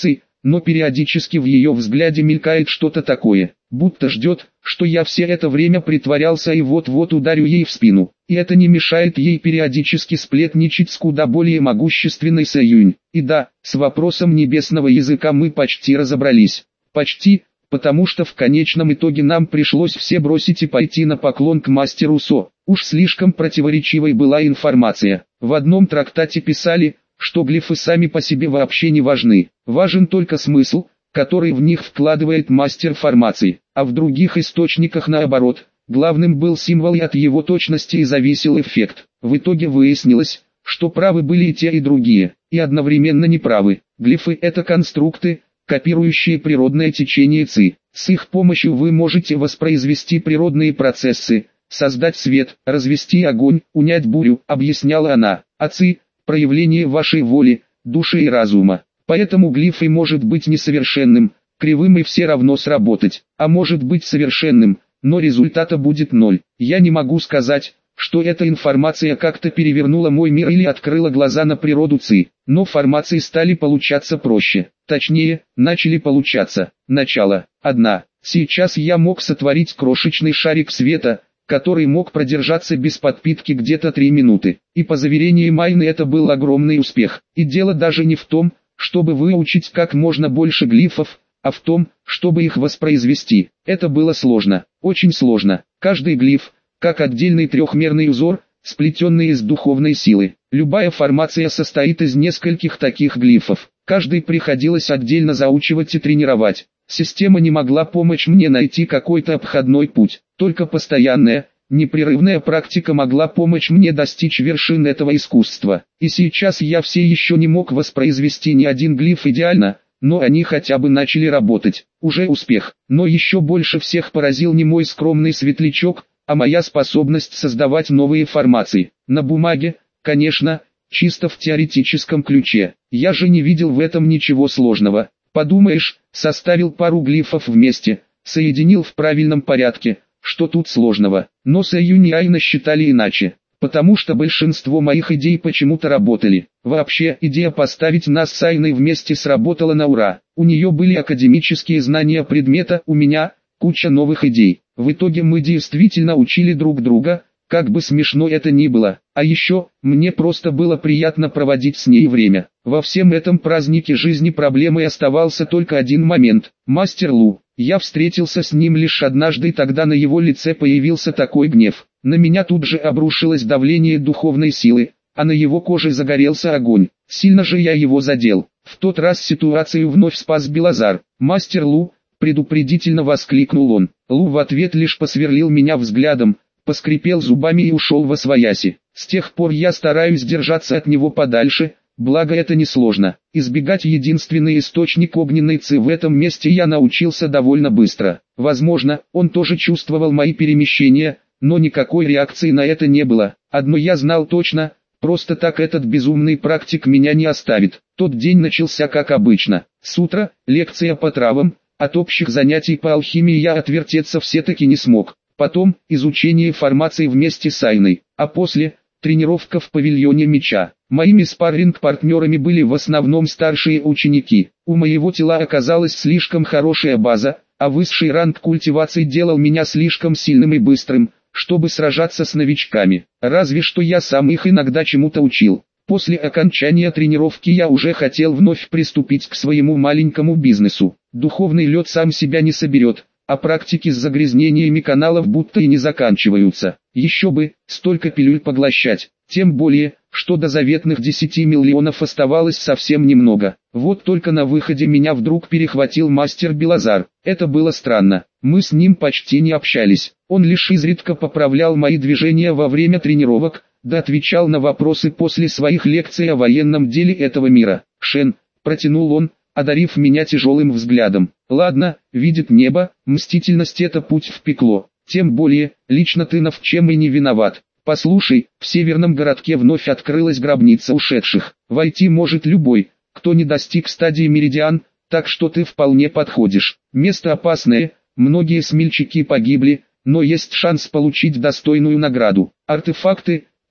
Speaker 1: но периодически в ее взгляде мелькает что-то такое, будто ждет, что я все это время притворялся и вот-вот ударю ей в спину. И это не мешает ей периодически сплетничать с куда более могущественной Сэюнь. И да, с вопросом небесного языка мы почти разобрались. Почти, потому что в конечном итоге нам пришлось все бросить и пойти на поклон к мастеру Со. Уж слишком противоречивой была информация. В одном трактате писали, что глифы сами по себе вообще не важны. Важен только смысл, который в них вкладывает мастер формации. А в других источниках наоборот, главным был символ и от его точности и зависел эффект. В итоге выяснилось, что правы были и те и другие, и одновременно неправы. Глифы – это конструкты, копирующие природное течение ЦИ. С их помощью вы можете воспроизвести природные процессы, создать свет, развести огонь, унять бурю, объясняла она. А ЦИ – проявление вашей воли, души и разума. Поэтому глиф и может быть несовершенным, кривым и все равно сработать, а может быть совершенным, но результата будет ноль. Я не могу сказать, что эта информация как-то перевернула мой мир или открыла глаза на природу ЦИ, но формации стали получаться проще. Точнее, начали получаться. Начало. Одна. Сейчас я мог сотворить крошечный шарик света, который мог продержаться без подпитки где-то 3 минуты. И по заверениям Айны это был огромный успех. И дело даже не в том, чтобы выучить как можно больше глифов, а в том, чтобы их воспроизвести. Это было сложно, очень сложно. Каждый глиф, как отдельный трехмерный узор, сплетенный из духовной силы. Любая формация состоит из нескольких таких глифов. Каждый приходилось отдельно заучивать и тренировать. Система не могла помочь мне найти какой-то обходной путь. Только постоянная, непрерывная практика могла помочь мне достичь вершин этого искусства. И сейчас я все еще не мог воспроизвести ни один глиф идеально, но они хотя бы начали работать. Уже успех. Но еще больше всех поразил не мой скромный светлячок, а моя способность создавать новые формации. На бумаге, конечно, чисто в теоретическом ключе. Я же не видел в этом ничего сложного. Подумаешь, составил пару глифов вместе, соединил в правильном порядке. Что тут сложного? Но Сэюнь и Айна считали иначе, потому что большинство моих идей почему-то работали. Вообще, идея поставить нас с Айной вместе сработала на ура. У нее были академические знания предмета, у меня куча новых идей. В итоге мы действительно учили друг друга, как бы смешно это ни было. А еще, мне просто было приятно проводить с ней время. Во всем этом празднике жизни проблемой оставался только один момент. Мастер Лу. Я встретился с ним лишь однажды, и тогда на его лице появился такой гнев. На меня тут же обрушилось давление духовной силы, а на его коже загорелся огонь. Сильно же я его задел. В тот раз ситуацию вновь спас Белозар. «Мастер Лу!» — предупредительно воскликнул он. Лу в ответ лишь посверлил меня взглядом, поскрипел зубами и ушел восвояси. С тех пор я стараюсь держаться от него подальше, благо это несложно. Избегать единственный источник огненной ци в этом месте я научился довольно быстро. Возможно, он тоже чувствовал мои перемещения, но никакой реакции на это не было. Одно я знал точно, просто так этот безумный практик меня не оставит. Тот день начался как обычно. С утра, лекция по травам, от общих занятий по алхимии я отвертеться все-таки не смог. Потом, изучение формаций вместе с Айной, а после, тренировка в павильоне меча. Моими спарринг-партнерами были в основном старшие ученики. У моего тела оказалась слишком хорошая база, а высший ранг культивации делал меня слишком сильным и быстрым, чтобы сражаться с новичками. Разве что я сам их иногда чему-то учил. После окончания тренировки я уже хотел вновь приступить к своему маленькому бизнесу. Духовный лед сам себя не соберет, а практики с загрязнениями каналов будто и не заканчиваются. Еще бы, столько пилюль поглощать. Тем более, что до заветных 10 миллионов оставалось совсем немного. Вот только на выходе меня вдруг перехватил мастер Белозар. Это было странно. Мы с ним почти не общались. Он лишь изредка поправлял мои движения во время тренировок, да отвечал на вопросы после своих лекций о военном деле этого мира. «Шен», — протянул он, одарив меня тяжелым взглядом. «Ладно, видит небо, мстительность — это путь в пекло. Тем более, лично ты в чем и не виноват. Послушай, в северном городке вновь открылась гробница ушедших. Войти может любой, кто не достиг стадии меридиан, так что ты вполне подходишь. Место опасное, многие смельчаки погибли, но есть шанс получить достойную награду. Артефакты,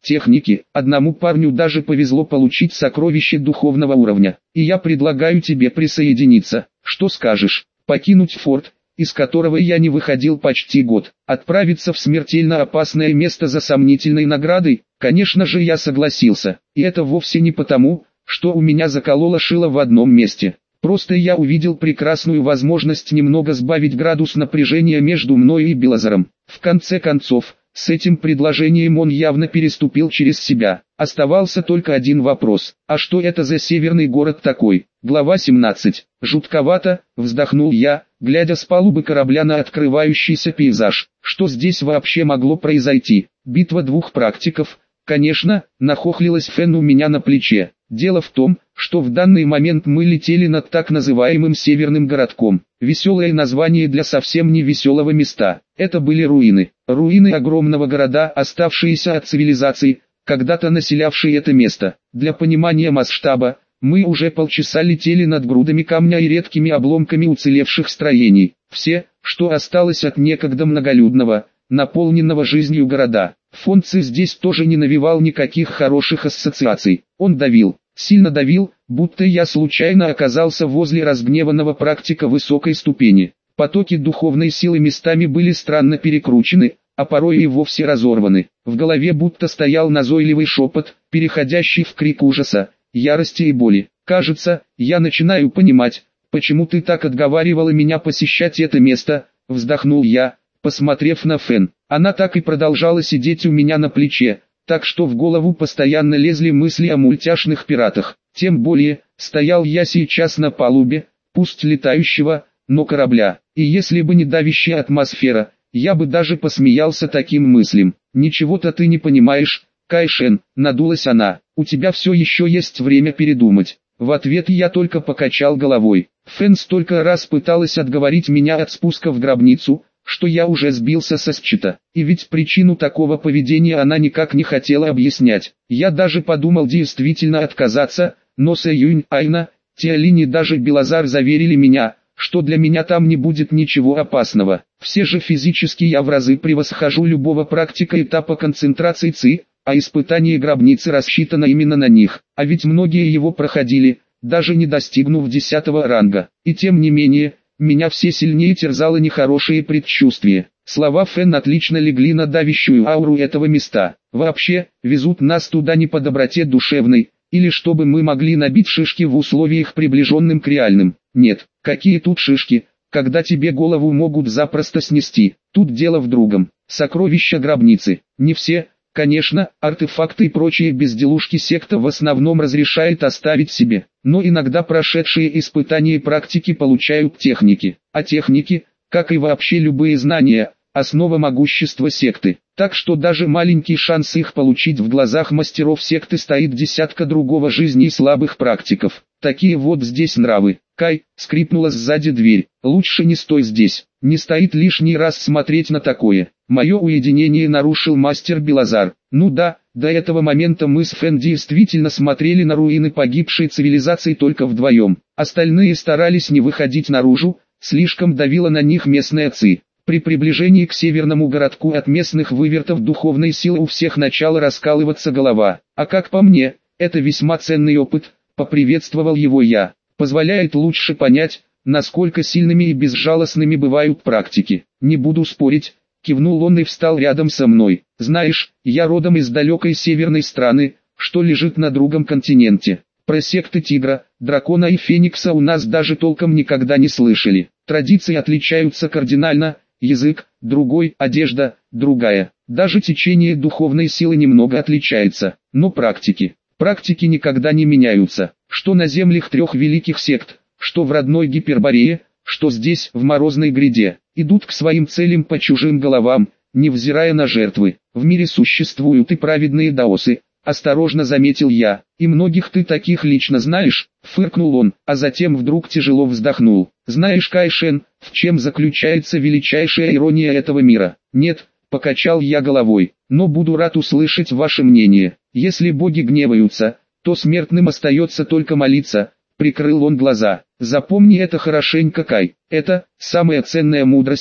Speaker 1: техники. Одному парню даже повезло получить сокровище духовного уровня. И я предлагаю тебе присоединиться. Что скажешь? Покинуть форт, из которого я не выходил почти год, отправиться в смертельно опасное место за сомнительной наградой? Конечно же я согласился. И это вовсе не потому, что у меня закололо шило в одном месте. Просто я увидел прекрасную возможность немного сбавить градус напряжения между мной и Белозером. В конце концов, с этим предложением он явно переступил через себя. Оставался только один вопрос: а что это за северный город такой? Глава 17. Жутковато, вздохнул я, глядя с палубы корабля на открывающийся пейзаж. Что здесь вообще могло произойти? Битва двух практиков? Конечно, нахохлилась Фен у меня на плече. Дело в том, что в данный момент мы летели над так называемым северным городком. Веселое название для совсем не веселого места. Это были руины. Руины огромного города, оставшиеся от цивилизации, когда-то населявшей это место. Для понимания масштаба, мы уже полчаса летели над грудами камня и редкими обломками уцелевших строений. Все, что осталось от некогда многолюдного, наполненного жизнью города. Фон Ци здесь тоже не навевал никаких хороших ассоциаций. Он давил, сильно давил, будто я случайно оказался возле разгневанного практика высокой ступени. Потоки духовной силы местами были странно перекручены, а порой и вовсе разорваны. В голове будто стоял назойливый шепот, переходящий в крик ужаса, ярости и боли. «Кажется, я начинаю понимать, почему ты так отговаривала меня посещать это место», — вздохнул я, посмотрев на Фен. Она так и продолжала сидеть у меня на плече, так что в голову постоянно лезли мысли о мультяшных пиратах. Тем более, стоял я сейчас на палубе, пусть летающего, но корабля. И если бы не давящая атмосфера, я бы даже посмеялся таким мыслям. «Ничего-то ты не понимаешь, Кайшен», — надулась она. «У тебя все еще есть время передумать». В ответ я только покачал головой. Фен столько раз пыталась отговорить меня от спуска в гробницу, что я уже сбился со счета. И ведь причину такого поведения она никак не хотела объяснять. Я даже подумал действительно отказаться, но Сэюнь, Айна, Тиалинь и даже Белозар заверили меня, что для меня там не будет ничего опасного. Все же физически я в разы превосхожу любого практика этапа концентрации ЦИ, а испытание гробницы рассчитано именно на них. А ведь многие его проходили, даже не достигнув 10-го ранга. И тем не менее, меня все сильнее терзало нехорошее предчувствие. Слова Фэн отлично легли на давящую ауру этого места. Вообще, везут нас туда не по доброте душевной, или чтобы мы могли набить шишки в условиях приближенным к реальным. Нет, какие тут шишки, когда тебе голову могут запросто снести. Тут дело в другом. Сокровища гробницы. Не все, конечно, артефакты и прочие безделушки секта в основном разрешает оставить себе. Но иногда прошедшие испытания практики получают техники. А техники, как и вообще любые знания, основа могущества секты. Так что даже маленький шанс их получить в глазах мастеров секты стоит десятка другого жизни и слабых практиков. Такие вот здесь нравы. Кай, скрипнула сзади дверь. Лучше не стой здесь. Не стоит лишний раз смотреть на такое. Мое уединение нарушил мастер Белозар. Ну да, до этого момента мы с Фэн действительно смотрели на руины погибшей цивилизации только вдвоем. Остальные старались не выходить наружу, слишком давила на них местная ЦИ. При приближении к северному городку от местных вывертов духовной силы у всех начала раскалываться голова. А как по мне, это весьма ценный опыт, поприветствовал его я. Позволяет лучше понять, насколько сильными и безжалостными бывают практики. Не буду спорить, кивнул он и встал рядом со мной. Знаешь, я родом из далекой северной страны, что лежит на другом континенте. Про секты Тигра, Дракона и Феникса у нас даже толком никогда не слышали. Традиции отличаются кардинально, язык другой, одежда другая. Даже течение духовной силы немного отличается, но практики никогда не меняются. Что на землях трех великих сект, что в родной Гиперборее, что здесь, в Морозной Гряде, идут к своим целям по чужим головам, невзирая на жертвы. В мире существуют и праведные даосы, осторожно заметил я. И многих ты таких лично знаешь, фыркнул он, а затем вдруг тяжело вздохнул. Знаешь, Кайшен, в чем заключается величайшая ирония этого мира? Нет, покачал я головой, но буду рад услышать ваше мнение. Если боги гневаются, то смертным остается только молиться. Прикрыл он глаза. Запомни это хорошенько, Кай. Это самая ценная мудрость,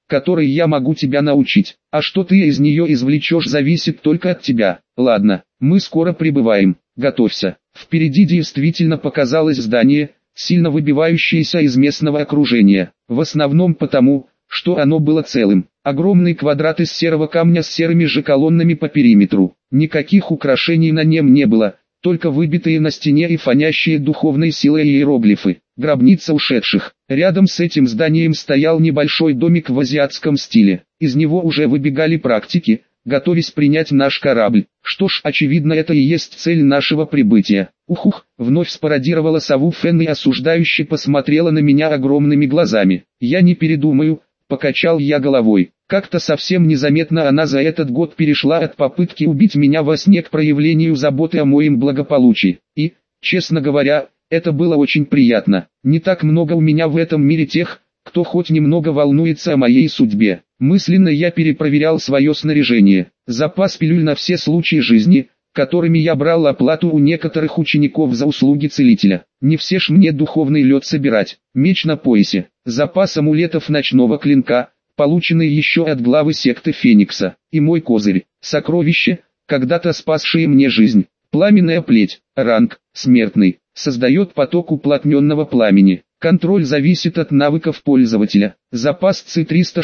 Speaker 1: которой я могу тебя научить. А что ты из нее извлечешь, зависит только от тебя. Ладно, мы скоро прибываем, готовься. Впереди действительно показалось здание, сильно выбивающееся из местного окружения. В основном потому, что оно было целым. Огромный квадрат из серого камня с серыми же колоннами по периметру. Никаких украшений на нем не было, только выбитые на стене и фонящие духовной силой иероглифы. Гробница ушедших. Рядом с этим зданием стоял небольшой домик в азиатском стиле. Из него уже выбегали практики, готовясь принять наш корабль. Что ж, очевидно, это и есть цель нашего прибытия. Ухух, вновь спародировала сову Фен и осуждающе посмотрела на меня огромными глазами. Я не передумаю, покачал я головой. Как-то совсем незаметно она за этот год перешла от попытки убить меня во сне к проявлению заботы о моем благополучии. И, честно говоря, это было очень приятно. Не так много у меня в этом мире тех, кто хоть немного волнуется о моей судьбе. Мысленно я перепроверял свое снаряжение. Запас пилюль на все случаи жизни, которыми я брал оплату у некоторых учеников за услуги целителя. Не все ж мне духовный лед собирать. Меч на поясе. Запас амулетов ночного клинка, полученный еще от главы секты Феникса. И мой козырь. Сокровище, когда-то спасшее мне жизнь. Пламенная плеть. Ранг. Смертный. Создает поток уплотненного пламени. Контроль зависит от навыков пользователя. Запас ЦИ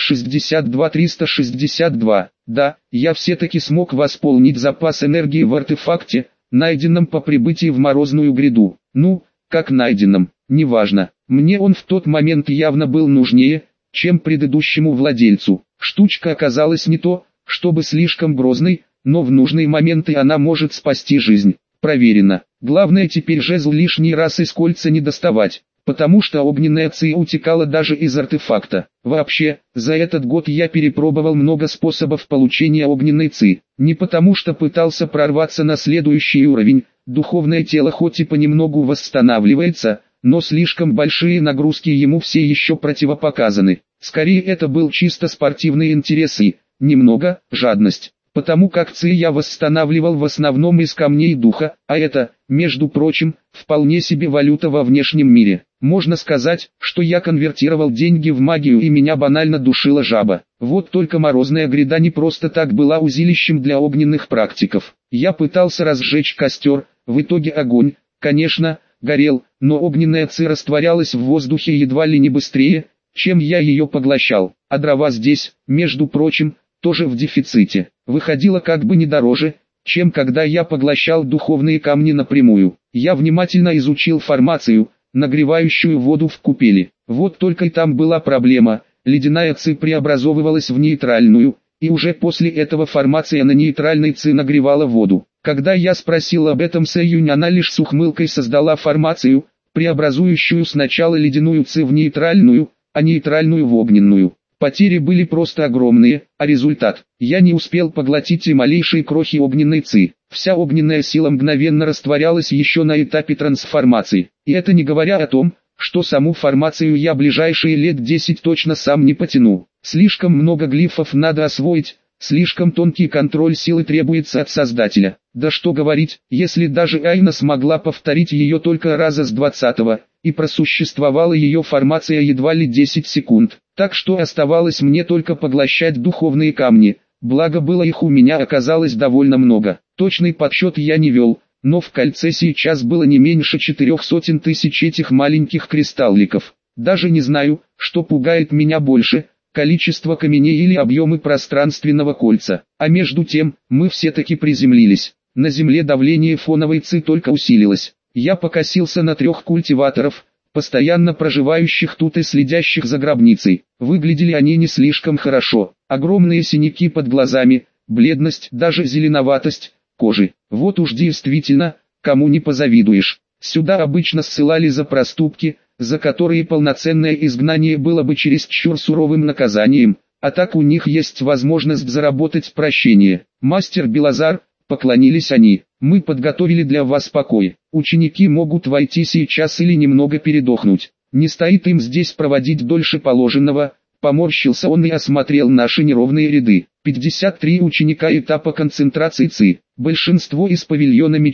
Speaker 1: 362. Да, я все-таки смог восполнить запас энергии в артефакте, найденном по прибытии в Морозную гряду. Ну, как найденном, неважно. Мне он в тот момент явно был нужнее, чем предыдущему владельцу. Штучка оказалась не то, чтобы слишком грозной, но в нужные моменты она может спасти жизнь. Проверено. Главное теперь жезл лишний раз из кольца не доставать, потому что огненная ци утекала даже из артефакта. Вообще, за этот год я перепробовал много способов получения огненной ци. Не потому что пытался прорваться на следующий уровень, духовное тело хоть и понемногу восстанавливается, но слишком большие нагрузки ему все еще противопоказаны. Скорее это был чисто спортивный интерес и, немного, жадность. Потому как ци я восстанавливал в основном из камней духа, а это, между прочим, вполне себе валюта во внешнем мире. Можно сказать, что я конвертировал деньги в магию и меня банально душила жаба. Вот только Морозная гряда не просто так была узилищем для огненных практиков. Я пытался разжечь костер, в итоге огонь, конечно, горел, но огненная ци растворялась в воздухе едва ли не быстрее, чем я ее поглощал. А дрова здесь, между прочим, тоже в дефиците. Выходило как бы не дороже, чем когда я поглощал духовные камни напрямую. Я внимательно изучил формацию, нагревающую воду в купели. Вот только и там была проблема, ледяная ци преобразовывалась в нейтральную, и уже после этого формация на нейтральной ци нагревала воду. Когда я спросил об этом Сэюнь, она лишь с ухмылкой создала формацию, преобразующую сначала ледяную ци в нейтральную, а нейтральную в огненную. Потери были просто огромные, а результат – я не успел поглотить и малейшие крохи огненной ци. Вся огненная сила мгновенно растворялась еще на этапе трансформации. И это не говоря о том, что саму формацию я ближайшие лет 10 точно сам не потяну. Слишком много глифов надо освоить, слишком тонкий контроль силы требуется от создателя. Да что говорить, если даже Айна смогла повторить ее только раза с 20-го, и просуществовала ее формация едва ли 10 секунд. Так что оставалось мне только поглощать духовные камни, благо было их у меня оказалось довольно много. Точный подсчет я не вел, но в кольце сейчас было не меньше 400 тысяч этих маленьких кристалликов. Даже не знаю, что пугает меня больше, количество камней или объемы пространственного кольца. А между тем, мы все-таки приземлились. На земле давление фоновой ци только усилилось. Я покосился на 3 культиваторов, постоянно проживающих тут и следящих за гробницей. Выглядели они не слишком хорошо. Огромные синяки под глазами, бледность, даже зеленоватость кожи. Вот уж действительно, кому не позавидуешь. Сюда обычно ссылали за проступки, за которые полноценное изгнание было бы чересчур суровым наказанием, а так у них есть возможность заработать прощение. Мастер Белозар, поклонились они, мы подготовили для вас покой. Ученики могут войти сейчас или немного передохнуть. Не стоит им здесь проводить дольше положенного. Поморщился он и осмотрел наши неровные ряды. 53 ученика этапа концентрации ЦИ. Большинство из павильона меча,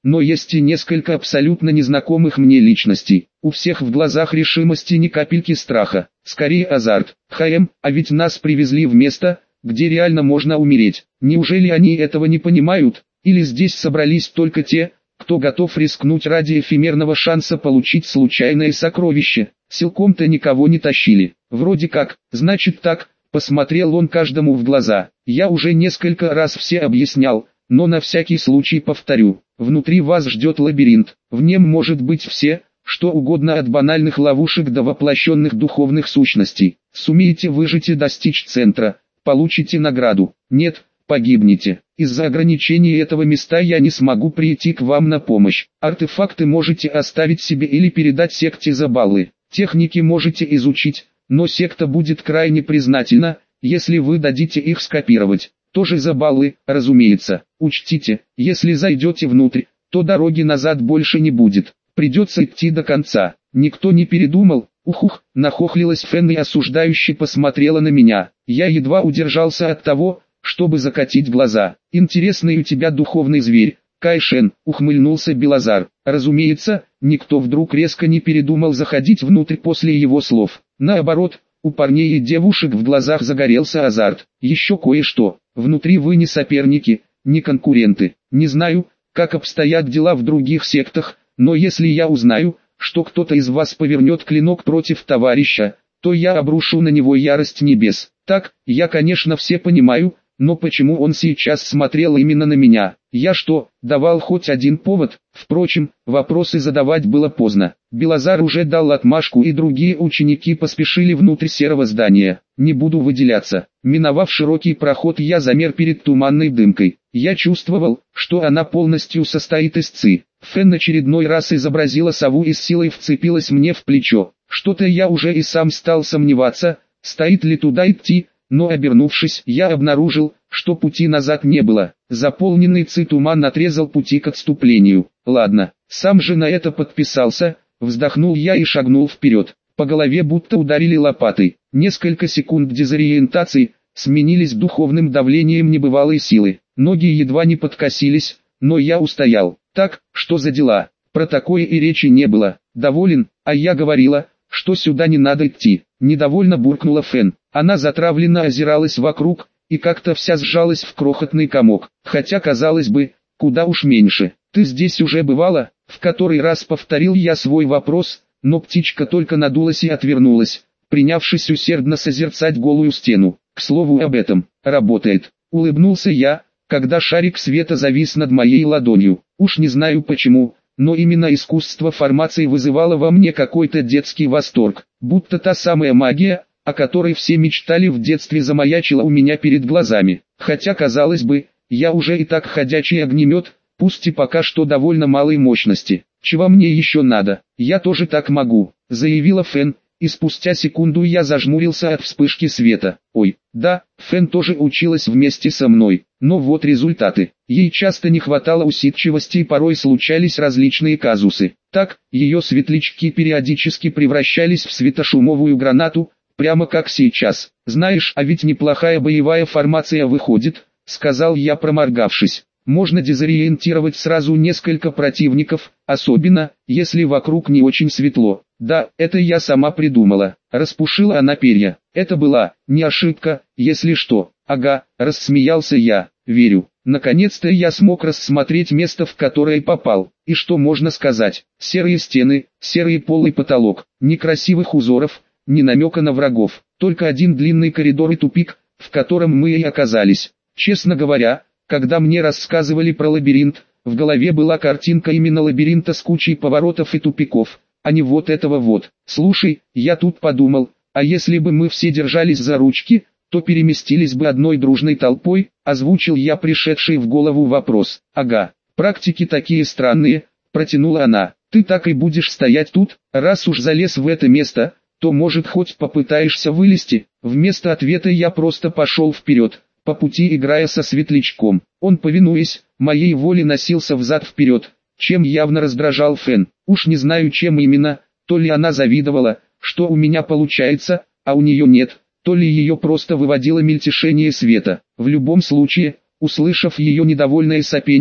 Speaker 1: но есть и несколько абсолютно незнакомых мне личностей. У всех в глазах решимости ни капельки страха, скорее азарт. А ведь нас привезли в место, где реально можно умереть. Неужели они этого не понимают? Или здесь собрались только те, кто готов рискнуть ради эфемерного шанса получить случайное сокровище? Силком-то никого не тащили. Вроде как, значит так, посмотрел он каждому в глаза. Я уже несколько раз все объяснял, но на всякий случай повторю. Внутри вас ждет лабиринт. В нем может быть все, что угодно, от банальных ловушек до воплощенных духовных сущностей. Сумеете выжить и достичь центра, получите награду. Нет, погибнете. Из-за ограничений этого места я не смогу прийти к вам на помощь. Артефакты можете оставить себе или передать секте за баллы. Техники можете изучить, но секта будет крайне признательна, если вы дадите их скопировать. Тоже за баллы, разумеется. Учтите, если зайдете внутрь, то дороги назад больше не будет. Придется идти до конца. Никто не передумал. Ухух, нахохлилась Фэн и осуждающе посмотрела на меня. Я едва удержался от того, чтобы закатить глаза. Интересный у тебя духовный зверь, Кайшен, ухмыльнулся Белозар. Разумеется, никто вдруг резко не передумал заходить внутрь после его слов. Наоборот, у парней и девушек в глазах загорелся азарт. Еще кое-что. Внутри вы не соперники, не конкуренты. Не знаю, как обстоят дела в других сектах, но если я узнаю, что кто-то из вас повернет клинок против товарища, то я обрушу на него ярость небес. Так, я, конечно, все понимаю, но почему он сейчас смотрел именно на меня? Я что, давал хоть один повод? Впрочем, вопросы задавать было поздно. Белозар уже дал отмашку, и другие ученики поспешили внутрь серого здания. Не буду выделяться. Миновав широкий проход, я замер перед туманной дымкой. Я чувствовал, что она полностью состоит из ци. Фэн очередной раз изобразила сову и с силой вцепилась мне в плечо. Что-то я уже и сам стал сомневаться, стоит ли туда идти, но обернувшись, я обнаружил, что пути назад не было. Заполненный ци туман отрезал пути к отступлению. Ладно, сам же на это подписался, вздохнул я и шагнул вперед. По голове будто ударили лопатой. Несколько секунд дезориентации сменились духовным давлением небывалой силы. Ноги едва не подкосились, но я устоял. Так, что за дела? Про такое и речи не было. Доволен, а я говорила, что сюда не надо идти. Недовольно буркнула Фэн. Она затравленно озиралась вокруг, и как-то вся сжалась в крохотный комок. Хотя, казалось бы, куда уж меньше. Ты здесь уже бывала? В который раз повторил я свой вопрос, но птичка только надулась и отвернулась, принявшись усердно созерцать голую стену. К слову об этом, работает. Улыбнулся я, когда шарик света завис над моей ладонью. Уж не знаю почему, но именно искусство формации вызывало во мне какой-то детский восторг, будто та самая магия, о которой все мечтали в детстве, замаячила у меня перед глазами. Хотя, казалось бы, я уже и так ходячий огнемет, пусть и пока что довольно малой мощности. Чего мне еще надо? Я тоже так могу, заявила Фэн, и спустя секунду я зажмурился от вспышки света. Ой, да, Фэн тоже училась вместе со мной, но вот результаты. Ей часто не хватало усидчивости и порой случались различные казусы. Так, ее светлячки периодически превращались в светошумовую гранату, прямо как сейчас. Знаешь, а ведь неплохая боевая формация выходит, сказал я, проморгавшись. Можно дезориентировать сразу несколько противников, особенно, если вокруг не очень светло. Да, это я сама придумала. Распушила она перья. Это была не ошибка, если что. Ага, рассмеялся я. Верю. Наконец-то я смог рассмотреть место, в которое попал. И что можно сказать? Серые стены, серый пол и потолок. Ни красивых узоров, ни намека на врагов. Только один длинный коридор и тупик, в котором мы и оказались. Честно говоря, когда мне рассказывали про лабиринт, в голове была картинка именно лабиринта с кучей поворотов и тупиков, а не вот этого вот. Слушай, я тут подумал, а если бы мы все держались за ручки, то переместились бы одной дружной толпой, озвучил я пришедший в голову вопрос. Ага, практики такие странные, протянула она. Ты так и будешь стоять тут, раз уж залез в это место, то может хоть попытаешься вылезти. Вместо ответа я просто пошел вперед, по пути играя со светлячком. Он, повинуясь моей воле, носился взад-вперед, чем явно раздражал Фэн. Уж не знаю чем именно, то ли она завидовала, что у меня получается, а у нее нет, то ли ее просто выводило мельтешение света. В любом случае, услышав ее недовольное сопение,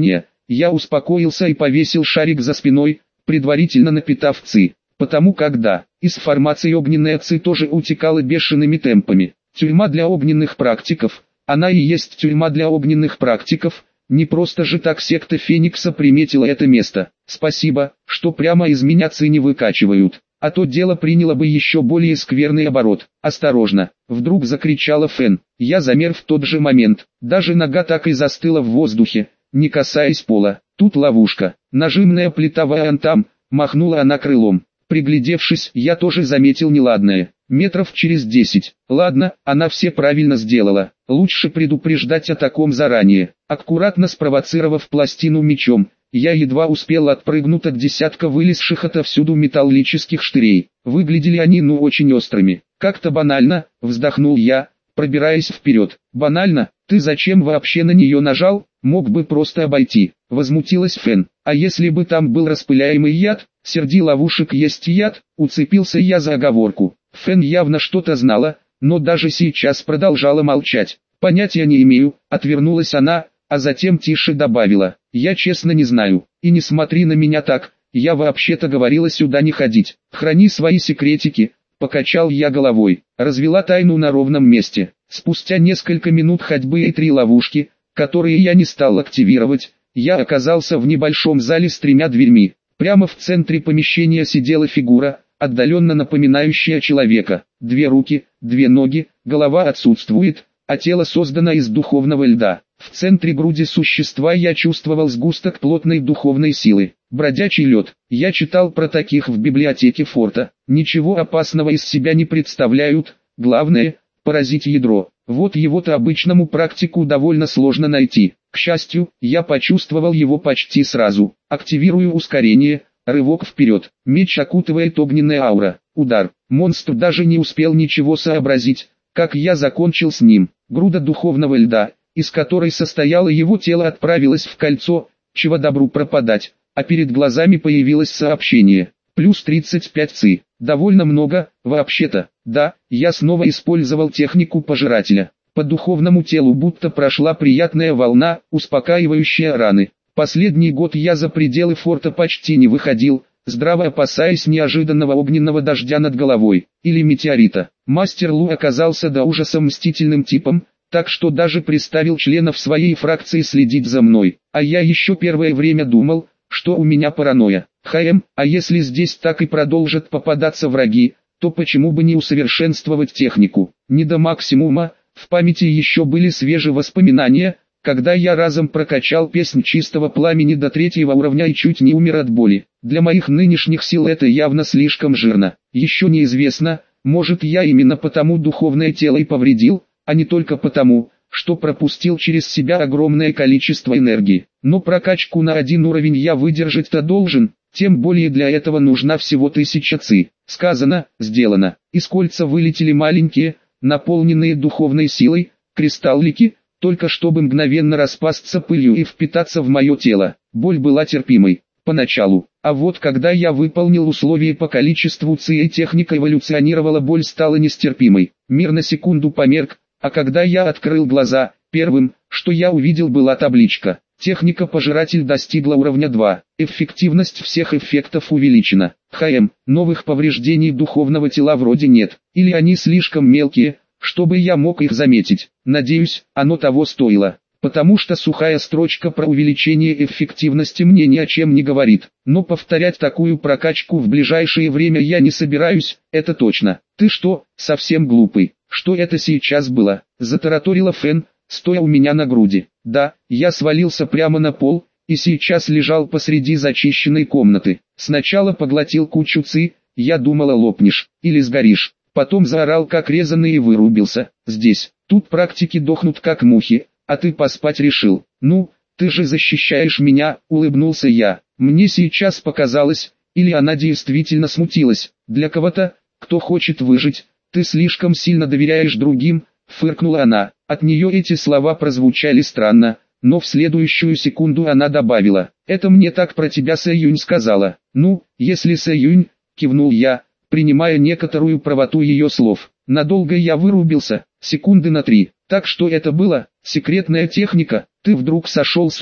Speaker 1: Я успокоился и повесил шарик за спиной, предварительно напитав ЦИ. Потому когда из формации огненная ЦИ тоже утекала бешеными темпами. Тюрьма для огненных практиков, она и есть тюрьма для огненных практиков, не просто же так секта Феникса приметила это место. Спасибо, что прямо из меня ЦИ не выкачивают, а то дело приняло бы еще более скверный оборот. Осторожно, вдруг закричала Фэн. Я замер в тот же момент, даже нога так и застыла в воздухе, не касаясь пола. Тут ловушка, нажимная плита вон там, махнула она крылом. Приглядевшись, я тоже заметил неладное. Метров через 10. Ладно, она все правильно сделала. Лучше предупреждать о таком заранее. Аккуратно спровоцировав пластину мечом, я едва успел отпрыгнуть от десятка вылезших отовсюду металлических штырей. Выглядели они очень острыми. Как-то банально, вздохнул я, пробираясь вперед. Банально? Ты зачем вообще на нее нажал? Мог бы просто обойти. Возмутилась Фэн. А если бы там был распыляемый яд? Среди ловушек есть яд? Уцепился я за оговорку. Фэн явно что-то знала, но даже сейчас продолжала молчать. Понятия не имею, отвернулась она, а затем тише добавила. Я честно не знаю, и не смотри на меня так, я вообще-то говорила сюда не ходить. Храни свои секретики, покачал я головой, развела тайну на ровном месте. Спустя несколько минут ходьбы и 3 ловушки, которые я не стал активировать, я оказался в небольшом зале с 3 дверьми. Прямо в центре помещения сидела фигура, отдаленно напоминающая человека. 2 руки, 2 ноги, голова отсутствует, а тело создано из духовного льда. В центре груди существа я чувствовал сгусток плотной духовной силы. Бродячий лед. Я читал про таких в библиотеке форта. Ничего опасного из себя не представляют. Главное – поразить ядро. Вот его-то обычному практику довольно сложно найти. К счастью, я почувствовал его почти сразу. Активирую ускорение, рывок вперед. Меч окутывает огненная аура. Удар. Монстр даже не успел ничего сообразить, как я закончил с ним. Груда духовного льда, из которой состояло его тело, отправилась в кольцо, чего добру пропадать, а перед глазами появилось сообщение. Плюс 35 ЦИ. Довольно много, вообще-то. Да, я снова использовал технику пожирателя. По духовному телу будто прошла приятная волна, успокаивающая раны. Последний год я за пределы форта почти не выходил, здраво опасаясь неожиданного огненного дождя над головой, или метеорита. Мастер Лу оказался до ужаса мстительным типом, так что даже приставил членов своей фракции следить за мной. А я еще первое время думал, что у меня паранойя. А если здесь так и продолжат попадаться враги, то почему бы не усовершенствовать технику? Не до максимума, в памяти еще были свежие воспоминания, когда я разом прокачал песнь чистого пламени до 3-го уровня и чуть не умер от боли. Для моих нынешних сил это явно слишком жирно. Еще неизвестно, может я именно потому духовное тело и повредил, а не только потому, что пропустил через себя огромное количество энергии. Но прокачку на 1 уровень я выдержать-то должен, тем более для этого нужна всего 1000 ЦИ. Сказано, сделано. Из кольца вылетели маленькие, наполненные духовной силой, кристаллики, только чтобы мгновенно распасться пылью и впитаться в мое тело. Боль была терпимой, поначалу. А вот когда я выполнил условия по количеству ЦИ и техника эволюционировала, боль стала нестерпимой. Мир на секунду померк, а когда я открыл глаза, первым, что я увидел, была табличка. Техника пожиратель достигла уровня 2. Эффективность всех эффектов увеличена. Новых повреждений духовного тела вроде нет. Или они слишком мелкие, чтобы я мог их заметить. Надеюсь, оно того стоило. Потому что сухая строчка про увеличение эффективности мне ни о чем не говорит. Но повторять такую прокачку в ближайшее время я не собираюсь, это точно. Ты что, совсем глупый? Что это сейчас было? Затараторила Фэн, стоя у меня на груди. Да, я свалился прямо на пол, и сейчас лежал посреди зачищенной комнаты. Сначала поглотил кучу ЦИ, я думала лопнешь, или сгоришь. Потом заорал как резаный и вырубился. Здесь, тут практики дохнут как мухи, а ты поспать решил. Ну, ты же защищаешь меня, улыбнулся я. Мне сейчас показалось, или она действительно смутилась. Для кого-то, кто хочет выжить, ты слишком сильно доверяешь другим, фыркнула она. От нее эти слова прозвучали странно, но в следующую секунду она добавила: «Это мне так про тебя Сэюнь сказала». «Ну, если Сэюнь», кивнул я, принимая некоторую правоту ее слов. Надолго я вырубился, секунды на 3. Так что это было? Секретная техника? Ты вдруг сошел с ума?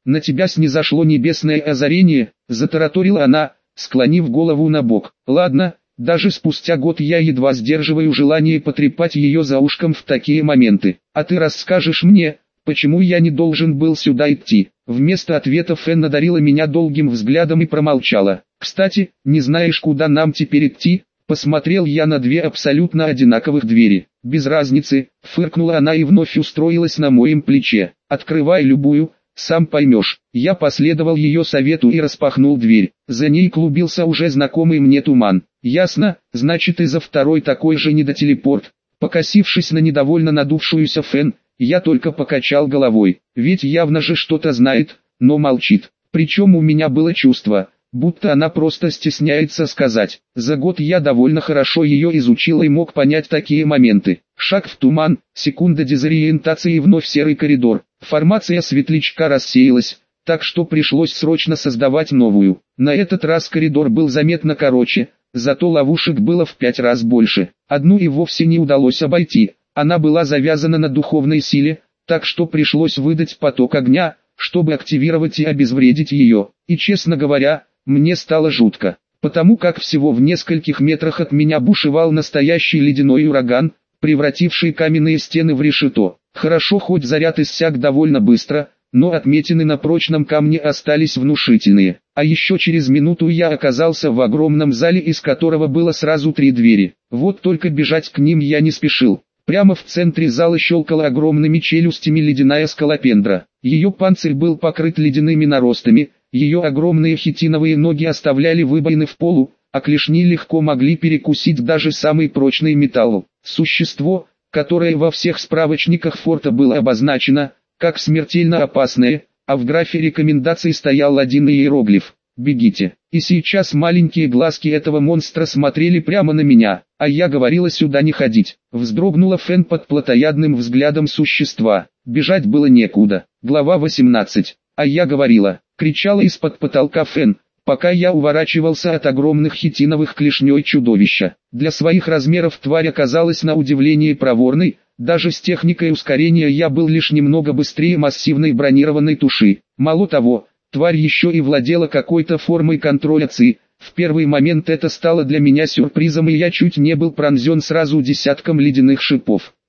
Speaker 1: На тебя снизошло небесное озарение, затараторила она, склонив голову на бок. Ладно, даже спустя год я едва сдерживаю желание потрепать ее за ушком в такие моменты. А ты расскажешь мне, почему я не должен был сюда идти? Вместо ответа Фэн одарила меня долгим взглядом и промолчала. Кстати, не знаешь, куда нам теперь идти? Посмотрел я на две абсолютно одинаковых двери. Без разницы, фыркнула она и вновь устроилась на моем плече. Открывай любую, сам поймешь. Я последовал ее совету и распахнул дверь. За ней клубился уже знакомый мне туман. Ясно, значит из-за второй такой же недотелепорт. Покосившись на недовольно надувшуюся Фэн, я только покачал головой. Ведь явно же что-то знает, но молчит. Причем у меня было чувство, будто она просто стесняется сказать. За год я довольно хорошо ее изучил и мог понять такие моменты. Шаг в туман, секунда дезориентации и вновь серый коридор. Формация светлячка рассеялась, так что пришлось срочно создавать новую. На этот раз коридор был заметно короче, зато ловушек было в 5 раз больше. Одну и вовсе не удалось обойти. Она была завязана на духовной силе, так что пришлось выдать поток огня, чтобы активировать и обезвредить ее. И честно говоря, мне стало жутко, потому как всего в нескольких метрах от меня бушевал настоящий ледяной ураган, превративший каменные стены в решето. Хорошо, хоть заряд иссяк довольно быстро, но отметины на прочном камне остались внушительные. А еще через минуту я оказался в огромном зале, из которого было сразу 3 двери. Вот только бежать к ним я не спешил. Прямо в центре зала щелкала огромными челюстями ледяная скалопендра. Ее панцирь был покрыт ледяными наростами, ее огромные хитиновые ноги оставляли выбоины в полу, а клешни легко могли перекусить даже самый прочный металл. Существо, которое во всех справочниках форта было обозначено как смертельно опасное, а в графе рекомендаций стоял один иероглиф «Бегите». И сейчас маленькие глазки этого монстра смотрели прямо на меня, а я говорила сюда не ходить. Вздрогнула Фэн под плотоядным взглядом существа. Бежать было некуда. Глава 18. А я говорила, кричала из-под потолка Фэн, пока я уворачивался от огромных хитиновых клешней чудовища. Для своих размеров тварь оказалась на удивление проворной, даже с техникой ускорения я был лишь немного быстрее массивной бронированной туши. Мало того, тварь еще и владела какой-то формой контроля ЦИ. В первый момент это стало для меня сюрпризом, и я чуть не был пронзен сразу десятком ледяных шипов.